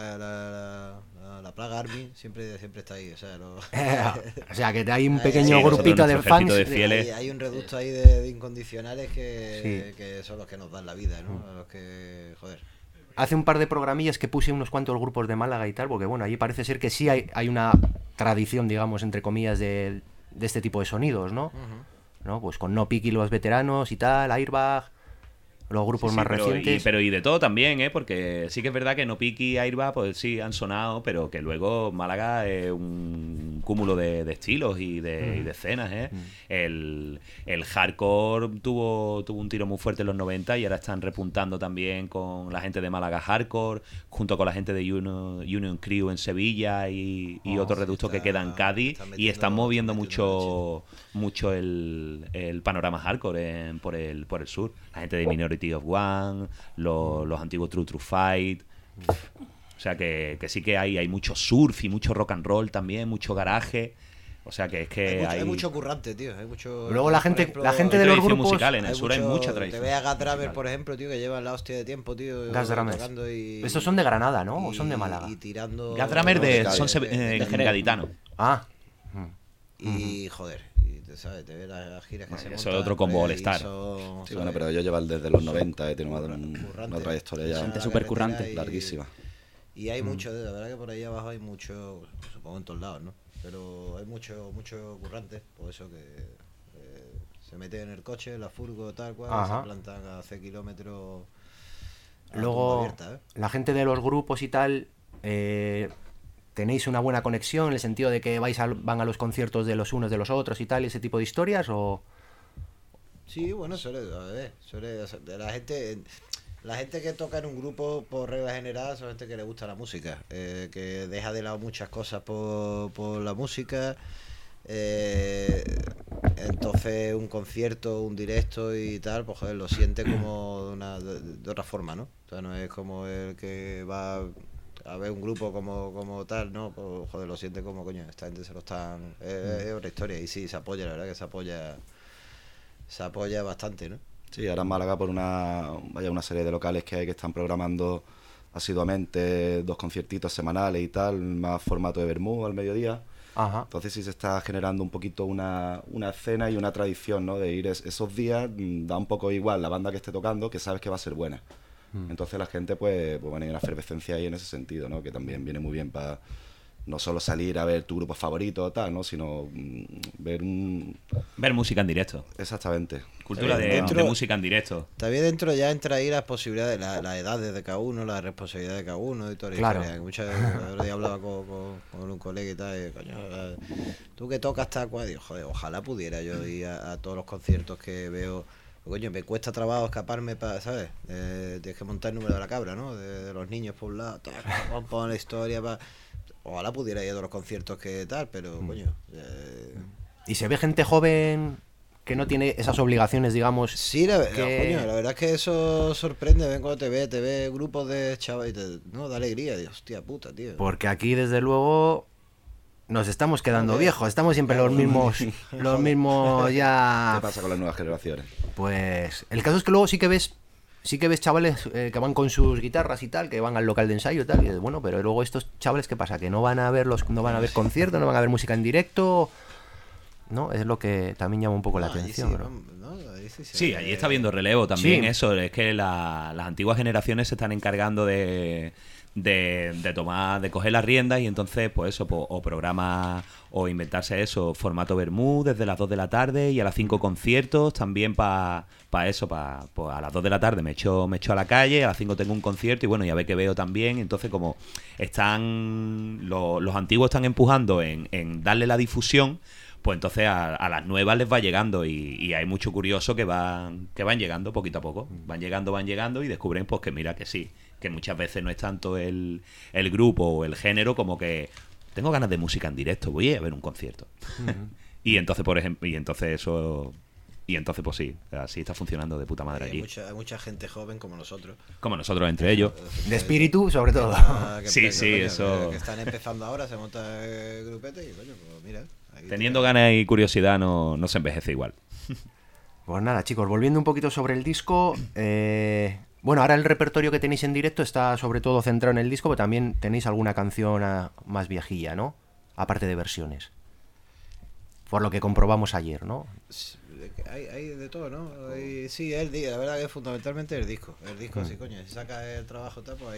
la plaga Army siempre está ahí, o sea, O sea, que hay un Sí, pequeño nosotros, grupito de nuestro fans. ejército de fieles. hay un reducto ahí de incondicionales que son los que nos dan la vida, ¿no? A los que, joder. Hace un par de programillas que puse unos cuantos grupos de Málaga y tal, porque bueno, allí parece ser que sí hay una tradición, digamos, entre comillas, de este tipo de sonidos, ¿no? ¿No? Pues con No Piki los veteranos y tal, Airbag, los grupos Sí, más pero recientes. pero y de todo también, ¿eh? Porque sí que es verdad que No Piki y Airbag, pues sí, han sonado, pero que luego Málaga es un cúmulo de estilos y de escenas, ¿eh? El hardcore tuvo un tiro muy fuerte en los 90 y ahora están repuntando también con la gente de Málaga Hardcore, junto con la gente de Union Crew en Sevilla y otro reducto que queda en Cádiz, y están moviendo mucho el panorama hardcore por el sur. La gente de Minority of One, los antiguos True Fight. O sea que sí que hay mucho surf y mucho rock and roll también, mucho garaje. O sea que es que Hay mucho currante, tío. Hay mucho. Luego la por gente- ejemplo, la gente hay de los tradición grupos- musical, en el sur hay mucha Te tradición. ve a Gas Drummer, por ejemplo, tío, que llevan la hostia de tiempo, tío. Gas Drummers. tocando y- Estos son de Granada, ¿no? ¿O son de Málaga? Y tirando. Gas Drummer de- son de gaditanos. Ah. Y joder, ¿sabes? Te ves las giras que se montan. Eso es otro combo por All ahí, Star. Sí, bueno, pero yo llevo desde los 90, he tenido una trayectoria ya Gente súper currante. larguísima. Y hay mucho, la verdad que por ahí abajo hay mucho, supongo en todos lados, ¿no? Pero hay mucho currante, por eso que se meten en el coche, la furgo, tal cual, Ajá. se plantan a hacer kilómetros a Luego, tumba abierta, ¿eh? la gente de los grupos y tal, ¿tenéis una buena conexión en el sentido de que van a los conciertos de los unos de los otros y tal, ese tipo de historias? ¿O Sí, bueno, suele de la gente que toca en un grupo, por regla general, son gente que le gusta la música, que deja de lado muchas cosas por la música. Entonces un concierto, un directo y tal, pues joder, lo siente como de otra forma, ¿no? O sea, no es como el que va a ver un grupo como tal, ¿no? Pues joder, lo siente como, coño, esta gente se lo están... es otra historia, y sí, se apoya, la verdad que se apoya bastante, ¿no? Sí, ahora en Málaga por una serie de locales que hay que están programando asiduamente 2 conciertitos semanales y tal, más formato de vermú al mediodía. Ajá. Entonces sí se está generando un poquito una escena y una tradición, ¿no? De ir esos días, da un poco igual la banda que esté tocando, que sabes que va a ser buena. Entonces la gente pues bueno, hay una efervescencia ahí en ese sentido, ¿no? Que también viene muy bien para no solo salir a ver tu grupo favorito o tal, ¿no? Sino ver música en directo. Exactamente. Cultura de música en directo. También dentro ya entra ahí las posibilidades, las edades de cada uno, la responsabilidad de cada uno y toda la Claro. historia. Muchas veces yo hablaba con un colega y tal, y, coño, tú que tocas tal cual, digo, joder, ojalá pudiera yo ir a todos los conciertos que veo. Coño, me cuesta trabajo escaparme para, ¿sabes? Tienes que montar el número de la cabra, ¿no? De los niños por un lado, pon la historia para... Ojalá pudiera ir a todos los conciertos que tal, pero coño... ¿Y se ve gente joven que no tiene esas obligaciones, digamos? Sí, la que... coño, la verdad es que eso sorprende. Ven cuando te ve grupos de chavales, no, da alegría, Dios, hostia puta, tío. Porque aquí, desde luego, nos estamos quedando viejos. Estamos siempre los mismos ya... ¿Qué pasa con las nuevas generaciones? Pues el caso es que luego sí que ves chavales que van con sus guitarras y tal, que van al local de ensayo y tal, y dices, bueno, pero luego estos chavales, ¿qué pasa? Que no van a ver conciertos, no van a ver música en directo, ¿no? Es lo que también llama un poco la atención, sí, ¿no? Ahí sí, Sí, allí está habiendo relevo también. Sí. Eso es que las antiguas generaciones se están encargando de tomar, de coger las riendas, y entonces pues eso, pues, o programa o inventarse eso, formato Bermú desde las 2 de la tarde y a las 5 conciertos también para eso, pues a las 2 de la tarde me echo a la calle, a las 5 tengo un concierto y bueno, ya ve que veo también. Entonces como están los antiguos están empujando en darle la difusión, pues entonces a las nuevas les va llegando y hay mucho curioso que van llegando poquito a poco, van llegando y descubren pues que mira que sí, que muchas veces no es tanto el grupo o el género como que tengo ganas de música en directo, voy a ver un concierto. Y entonces, por ejemplo, y entonces pues sí, así está funcionando de puta madre hay allí. hay mucha gente joven como nosotros. Como nosotros entre ellos. De espíritu, sobre todo. Sí, eso. Que están empezando ahora, se monta el grupete y coño, pues mira. Teniendo ganas y curiosidad no se envejece igual. Pues nada, chicos, volviendo un poquito sobre el disco, bueno, ahora el repertorio que tenéis en directo está sobre todo centrado en el disco, pero también tenéis alguna canción más viejilla, ¿no? Aparte de versiones. Por lo que comprobamos ayer, ¿no? Hay de todo, ¿no? Sí, la verdad que fundamentalmente el disco. El disco, sí, coño, si saca el trabajo tal, pues hay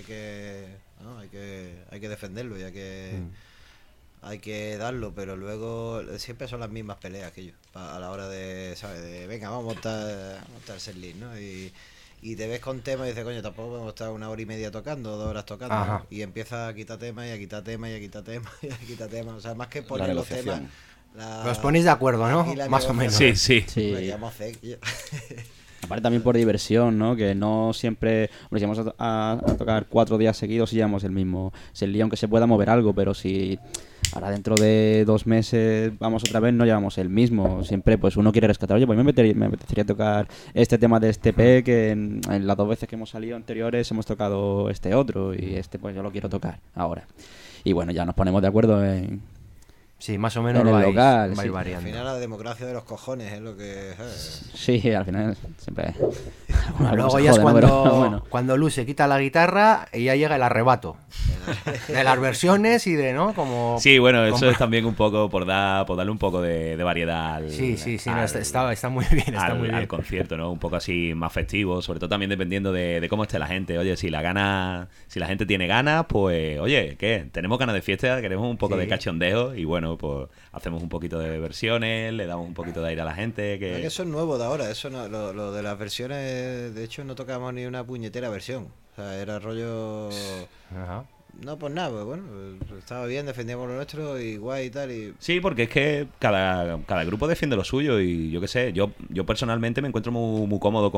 que defenderlo y hay que darlo, pero luego siempre son las mismas peleas que yo, a la hora de, ¿sabes? De, venga, vamos a montar el setlist, ¿no? Y te ves con temas y dices, coño, tampoco podemos estar 1 hora y media tocando, 2 horas tocando. Ajá. Y empieza a quitar temas y a quitar temas y a quitar temas y a quitar temas. O sea, más que La poner los temas... negociación. Os ponéis de acuerdo, ¿no? Y la Más o menos. Sí, sí. Sí. Podríamos hacer, yo. Aparte también por diversión, ¿no? Que no siempre... Hombre, si vamos a tocar 4 días seguidos y llevamos el mismo setlist, aunque se pueda mover algo, pero si ahora dentro de 2 meses vamos otra vez, no llevamos el mismo. Siempre pues uno quiere rescatar, oye, pues me apetecería tocar este tema de este EP, que en las 2 veces que hemos salido anteriores hemos tocado este otro, y este pues yo lo quiero tocar ahora. Y bueno, ya nos ponemos de acuerdo en... Sí, más o menos En el vais local, sí. Al variando. final la democracia de los cojones es lo que... ¿sabes? Sí, al final siempre Luego ya es cuando Luz se quita la guitarra y ya llega el arrebato de las versiones y de, ¿no? Como sí, bueno, eso es también un poco por darle un poco de variedad al, sí, no, está muy bien, al concierto, ¿no? Un poco así más festivo, sobre todo también dependiendo de cómo esté la gente. Oye, si la gente tiene ganas, pues, oye, ¿qué? Tenemos ganas de fiesta, queremos un poco de cachondeo y bueno, pues hacemos un poquito de versiones, le damos un poquito de aire a la gente. Que eso es nuevo de ahora, eso no, lo de las versiones, de hecho no tocamos ni una puñetera versión, o sea, era rollo... Ajá. No, pues nada, pues bueno, estaba bien, defendíamos lo nuestro y guay y tal. Sí, porque es que cada grupo defiende lo suyo y yo qué sé, yo personalmente me encuentro muy cómodo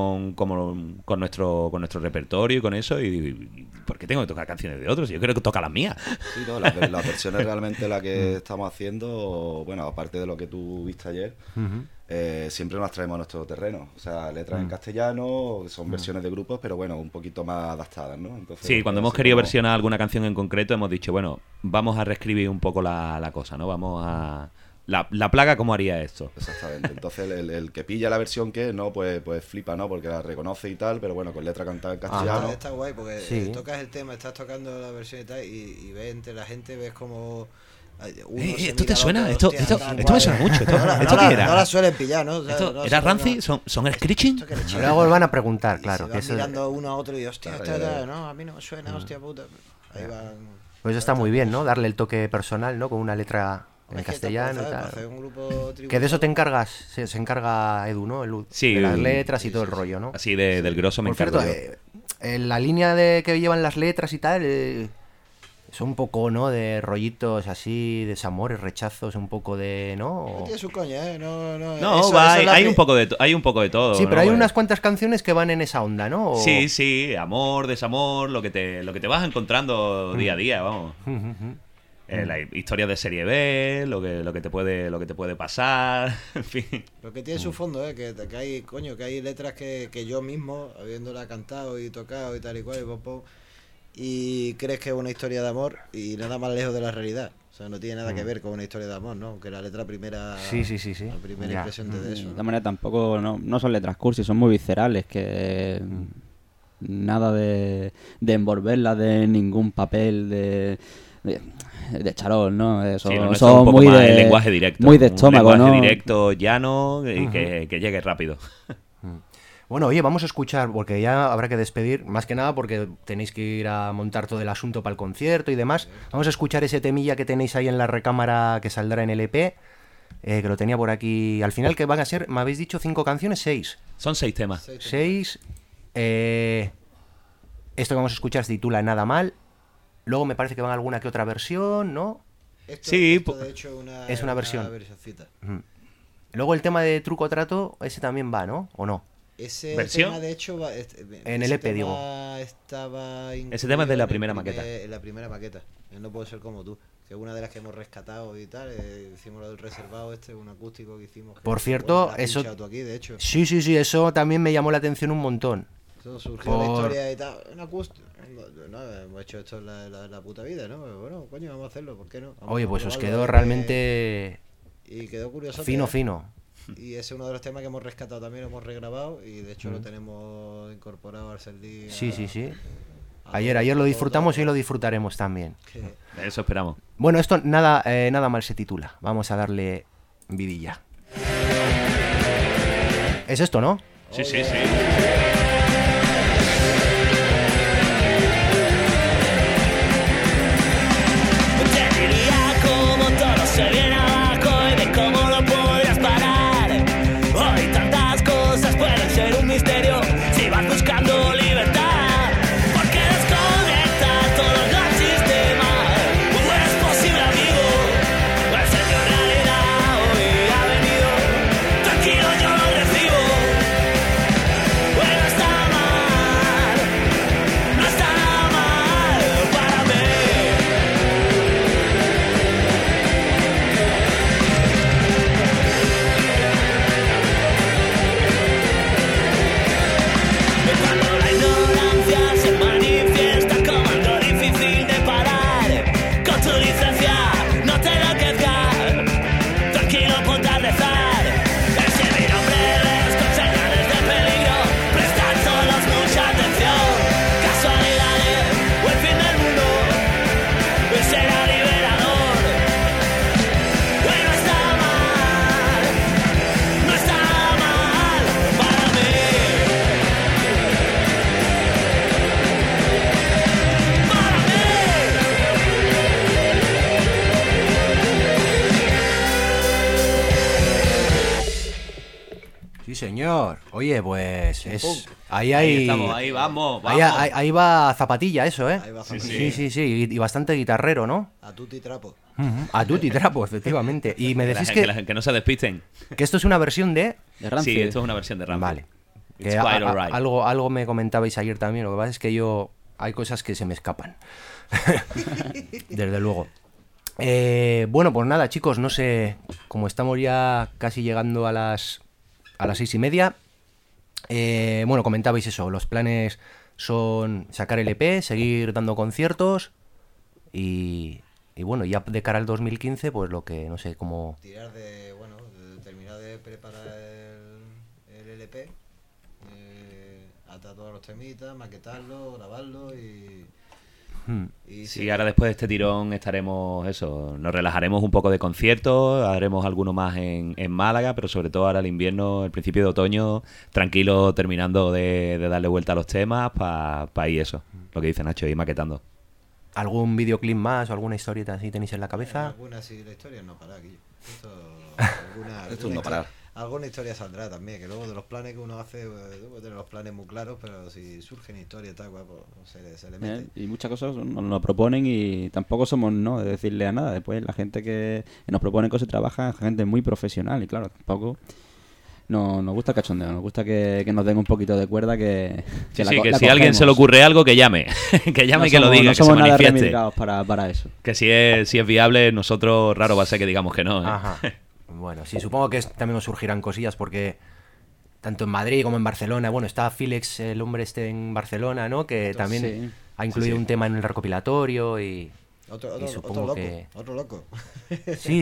con nuestro repertorio y con eso y ¿por qué tengo que tocar canciones de otros? Yo creo que toca las mías. Sí, no, las versiones realmente la que estamos haciendo, bueno, aparte de lo que tú viste ayer, siempre nos traemos a nuestro terreno, o sea, letras en castellano, son versiones de grupos, pero bueno, un poquito más adaptadas, ¿no? Entonces, sí, cuando hemos querido versionar alguna canción en concreto hemos dicho, bueno, vamos a reescribir un poco la cosa, ¿no? Vamos a... La plaga, ¿cómo haría esto? Exactamente, entonces el que pilla la versión que no, pues flipa, ¿no? Porque la reconoce y tal, pero bueno, con letra cantada en castellano. Está guay, porque tocas el tema, estás tocando la versión y tal, y ves entre la gente, ves como... ¿Esto te suena? Esto me suena mucho. ¿Esto qué era? No la suelen pillar, ¿no? O sea, ¿Esto era Rancy? ¿Son Screeching? Luego van a preguntar, claro. Se van mirando uno a otro y hostia, no, a mí no me suena, hostia puta. Ahí van... Pues eso está muy bien, ¿no? Darle el toque personal, ¿no? Con una letra en castellano y tal. Que de eso te encargas, se encarga Edu, ¿no? Sí, de las letras y todo el rollo, ¿no? Así del grosso me encargo yo. En la línea de que llevan las letras y tal... Son un poco, ¿no? De rollitos así, desamores, rechazos, un poco de, ¿no? No tiene su coña, ¿eh? Hay un poco de todo. Sí, pero ¿no? hay unas cuantas canciones que van en esa onda, ¿no? Sí, amor, desamor, lo que te vas encontrando día a día, vamos. La historia de serie B, lo que te puede pasar, en fin. Lo que tiene su fondo, que hay letras que yo mismo, habiéndola cantado y tocado y tal y cual, y crees que es una historia de amor y nada más lejos de la realidad. O sea, no tiene nada que ver con una historia de amor, ¿no? Aunque la letra primera... Sí. La primera impresión de eso. De todas maneras, tampoco... No son letras cursi, son muy viscerales, que... Nada de envolverla de ningún papel de charol, ¿no? Son un poco más el lenguaje directo. Muy de estómago, un lenguaje ¿no? directo, llano y que llegue rápido. Bueno, oye, vamos a escuchar, porque ya habrá que despedir, más que nada porque tenéis que ir a montar todo el asunto para el concierto y demás. Vamos a escuchar ese temilla que tenéis ahí en la recámara que saldrá en el EP, que lo tenía por aquí. Al final, que van a ser, me habéis dicho 5 canciones, 6. Son 6 temas. 6. Esto que vamos a escuchar se titula Nada Mal. Luego me parece que van alguna que otra versión, ¿no? Esto de hecho es una versión. versioncita. Luego el tema de Truco Trato, ese también va, ¿no? ¿O no? Ese ¿Versión? tema, de hecho, en el EP, digo. Ese tema es de la primera maqueta. La primera maqueta. No puedo ser como tú. Que es una de las que hemos rescatado y tal. Hicimos lo del reservado un acústico que hicimos. Por cierto, eso... Aquí, de hecho. Sí, eso también me llamó la atención un montón. Eso surgió la historia y tal. Un acústico. No, hemos hecho esto en la puta vida, ¿no? Pero bueno, coño, vamos a hacerlo. ¿Por qué no? Oye, pues os quedó realmente... Y quedó curioso. Fino. Y ese es uno de los temas que hemos rescatado también, lo hemos regrabado y de hecho lo tenemos incorporado al CD. Sí. Ayer lo disfrutamos y hoy lo disfrutaremos también. Eso esperamos. Bueno, esto nada mal se titula. Vamos a darle vidilla. ¿Es esto, no? Sí. Te diría cómo todo se viene abajo y de cómo lo podrías parar. Hoy tantas cosas pueden ser un misterio si vas buscando libertad. Porque desconectas todos los sistemas. No es posible, amigo. Pues en realidad hoy ha venido. Tranquilo, yo lo recibo. Bueno, señor. Oye, pues es... Ahí Ahí estamos, ahí vamos, Ahí, vamos. ahí va zapatilla eso, ¿eh? Ahí va Sí, Zapatilla. Sí, y bastante guitarrero, ¿no? A tutti trapo. A tutti trapo, efectivamente. Y me decís Que no se despisten. que esto es una versión de... De Rancid. Sí, esto es una versión de Rancid. Vale. It's Que quite alright. algo me comentabais ayer también, lo que pasa es que yo... Hay cosas que se me escapan. Desde luego. Bueno, pues nada, chicos, no sé, como estamos ya casi llegando a las 6:30, bueno, comentabais eso, los planes son sacar el EP, seguir dando conciertos y bueno, ya de cara al 2015, pues lo que, no sé, como... Tirar de, bueno, de terminar de preparar el LP, atar todos los temitas, maquetarlo, grabarlo y Sí, ahora después de este tirón estaremos, nos relajaremos un poco de conciertos, haremos alguno más en Málaga, pero sobre todo ahora el invierno, el principio de otoño, tranquilo, terminando de darle vuelta a los temas para ir eso, lo que dice Nacho, ir maquetando. ¿Algún videoclip más o alguna historieta así tenéis en la cabeza? Alguna sí, la historia no para aquí. Esto es no parar. Alguna historia saldrá también, que luego de los planes que uno hace, debo tener los planes muy claros, pero si surgen historias y tal, pues se le mete. Y muchas cosas nos lo proponen y tampoco somos no de decirle a nada. Después la gente que nos propone cosas trabaja, gente muy profesional y claro, tampoco nos gusta el cachondeo, nos gusta que nos den un poquito de cuerda que Sí, la sí, co- que la si a alguien se le cogemos. ocurre algo, que llame, que llame y que lo diga, No que se somos nada manifieste. remilgados para eso. Que si es viable, nosotros raro va a ser que digamos que no. ¿eh? Ajá. Bueno, sí, supongo que también nos surgirán cosillas porque tanto en Madrid como en Barcelona, bueno, está Fílex, el hombre este en Barcelona, ¿no? Que también sí. ha incluido Sí. un tema en el recopilatorio y Otro supongo loco, que- otro loco. sí.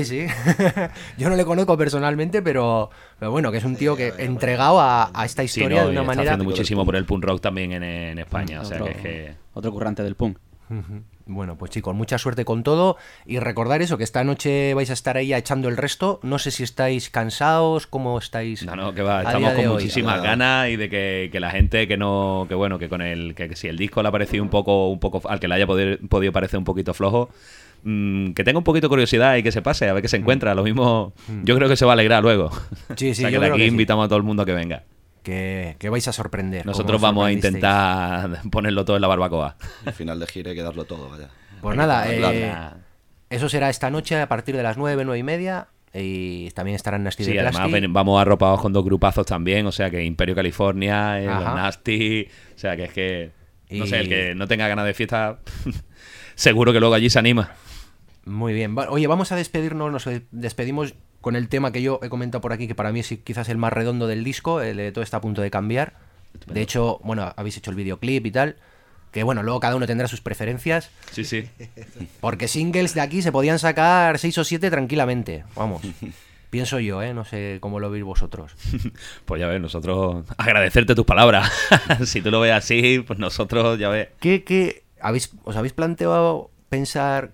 Yo no le conozco personalmente, pero bueno, que es un tío que entregado a esta Sí, historia no, de una está manera... haciendo muchísimo por el punk rock también en España. O sea, Otro- que es que... otro currante del punk. Ujú. Bueno, pues chicos, mucha suerte con todo y recordar eso, que esta noche vais a estar ahí echando el resto. No sé si estáis cansados, cómo estáis. No, que va, a estamos día de con hoy. muchísimas ganas y de que la gente que no, que bueno, que con que si el disco le ha parecido un poco, al que le haya podido parecer un poquito flojo, que tenga un poquito de curiosidad y que se pase, a ver qué se encuentra. Lo mismo, yo creo que se va a alegrar luego. Sí, O sea, yo que de creo aquí que sí. invitamos a todo el mundo a que venga. Que vais a sorprender. Nosotros como vamos a sorprendisteis. intentar ponerlo todo en la barbacoa. Al final de gira hay que darlo todo, vaya. Pues nada, Hablar. eso será esta noche a partir de las 9:30 y también estarán Nasty Sí, de además Plasti. vamos arropados con dos grupazos también, o sea que Imperio California, los Ajá. Nasty, o sea que es que, no Y- sé, el que no tenga ganas de fiesta, seguro que luego allí se anima. Muy bien. Oye, vamos a despedirnos, nos despedimos con el tema que yo he comentado por aquí, que para mí es quizás el más redondo del disco, el de Todo está a punto de cambiar. De hecho, bueno, habéis hecho el videoclip y tal, que bueno, luego cada uno tendrá sus preferencias, Sí, sí. porque singles de aquí se podían sacar 6 o 7 tranquilamente, vamos. Pienso yo, no sé cómo lo veis vosotros. Pues ya ves, nosotros agradecerte tus palabras. Si tú lo ves así, pues nosotros, ya ves. ¿Qué os habéis planteado pensar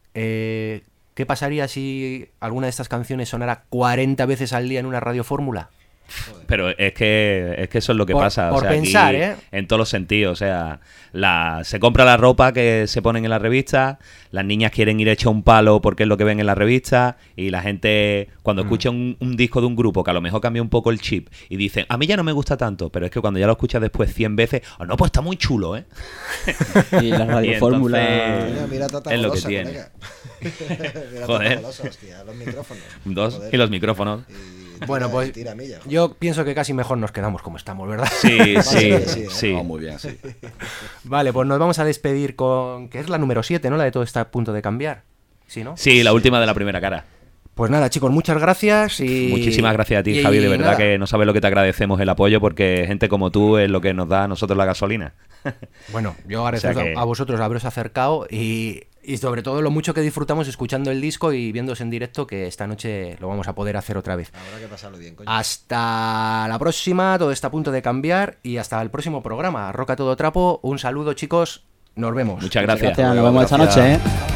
qué pasaría si alguna de estas canciones sonara 40 veces al día en una radiofórmula? Pero es que eso es lo que pasa. Por o sea, aquí, pensar, ¿eh? En todos los sentidos. O sea, se compra la ropa que se ponen en la revista, las niñas quieren ir hecho un palo porque es lo que ven en la revista, y la gente, cuando escucha un disco de un grupo que a lo mejor cambia un poco el chip y dicen, a mí ya no me gusta tanto, pero es que cuando ya lo escuchas después 100 veces, oh, no, pues está muy chulo, ¿eh? Y la radiofórmula... entonces- Mira Tata es lo que Golosa, tiene. colega. Mira Joder. Tata Golosa, hostia, los micrófonos. Dos, Joder. y los micrófonos. Y Bueno, tira- pues tira millas, joder. yo pienso que casi mejor nos quedamos como estamos, ¿verdad? Sí, sí, sí, sí. No, muy bien, sí. Vale, pues nos vamos a despedir con... que es la número 7, ¿no? La de Todo está a punto de cambiar. ¿Sí, no? Sí, la última de la primera cara. Pues nada, chicos, muchas gracias y... Muchísimas gracias a ti, y Javi, de verdad nada. que no sabes lo que te agradecemos el apoyo, porque gente como tú es lo que nos da a nosotros la gasolina. Bueno, yo agradezco O sea que- a vosotros haberos acercado y sobre todo lo mucho que disfrutamos escuchando el disco y viéndose en directo, que esta noche lo vamos a poder hacer otra vez. Habrá que pasarlo bien, coño. Hasta la próxima, todo está a punto de cambiar y hasta el próximo programa. Roca todo trapo, un saludo chicos, nos vemos. Muchas gracias. Gracias, nos vemos esta Gracias. noche, ¿eh?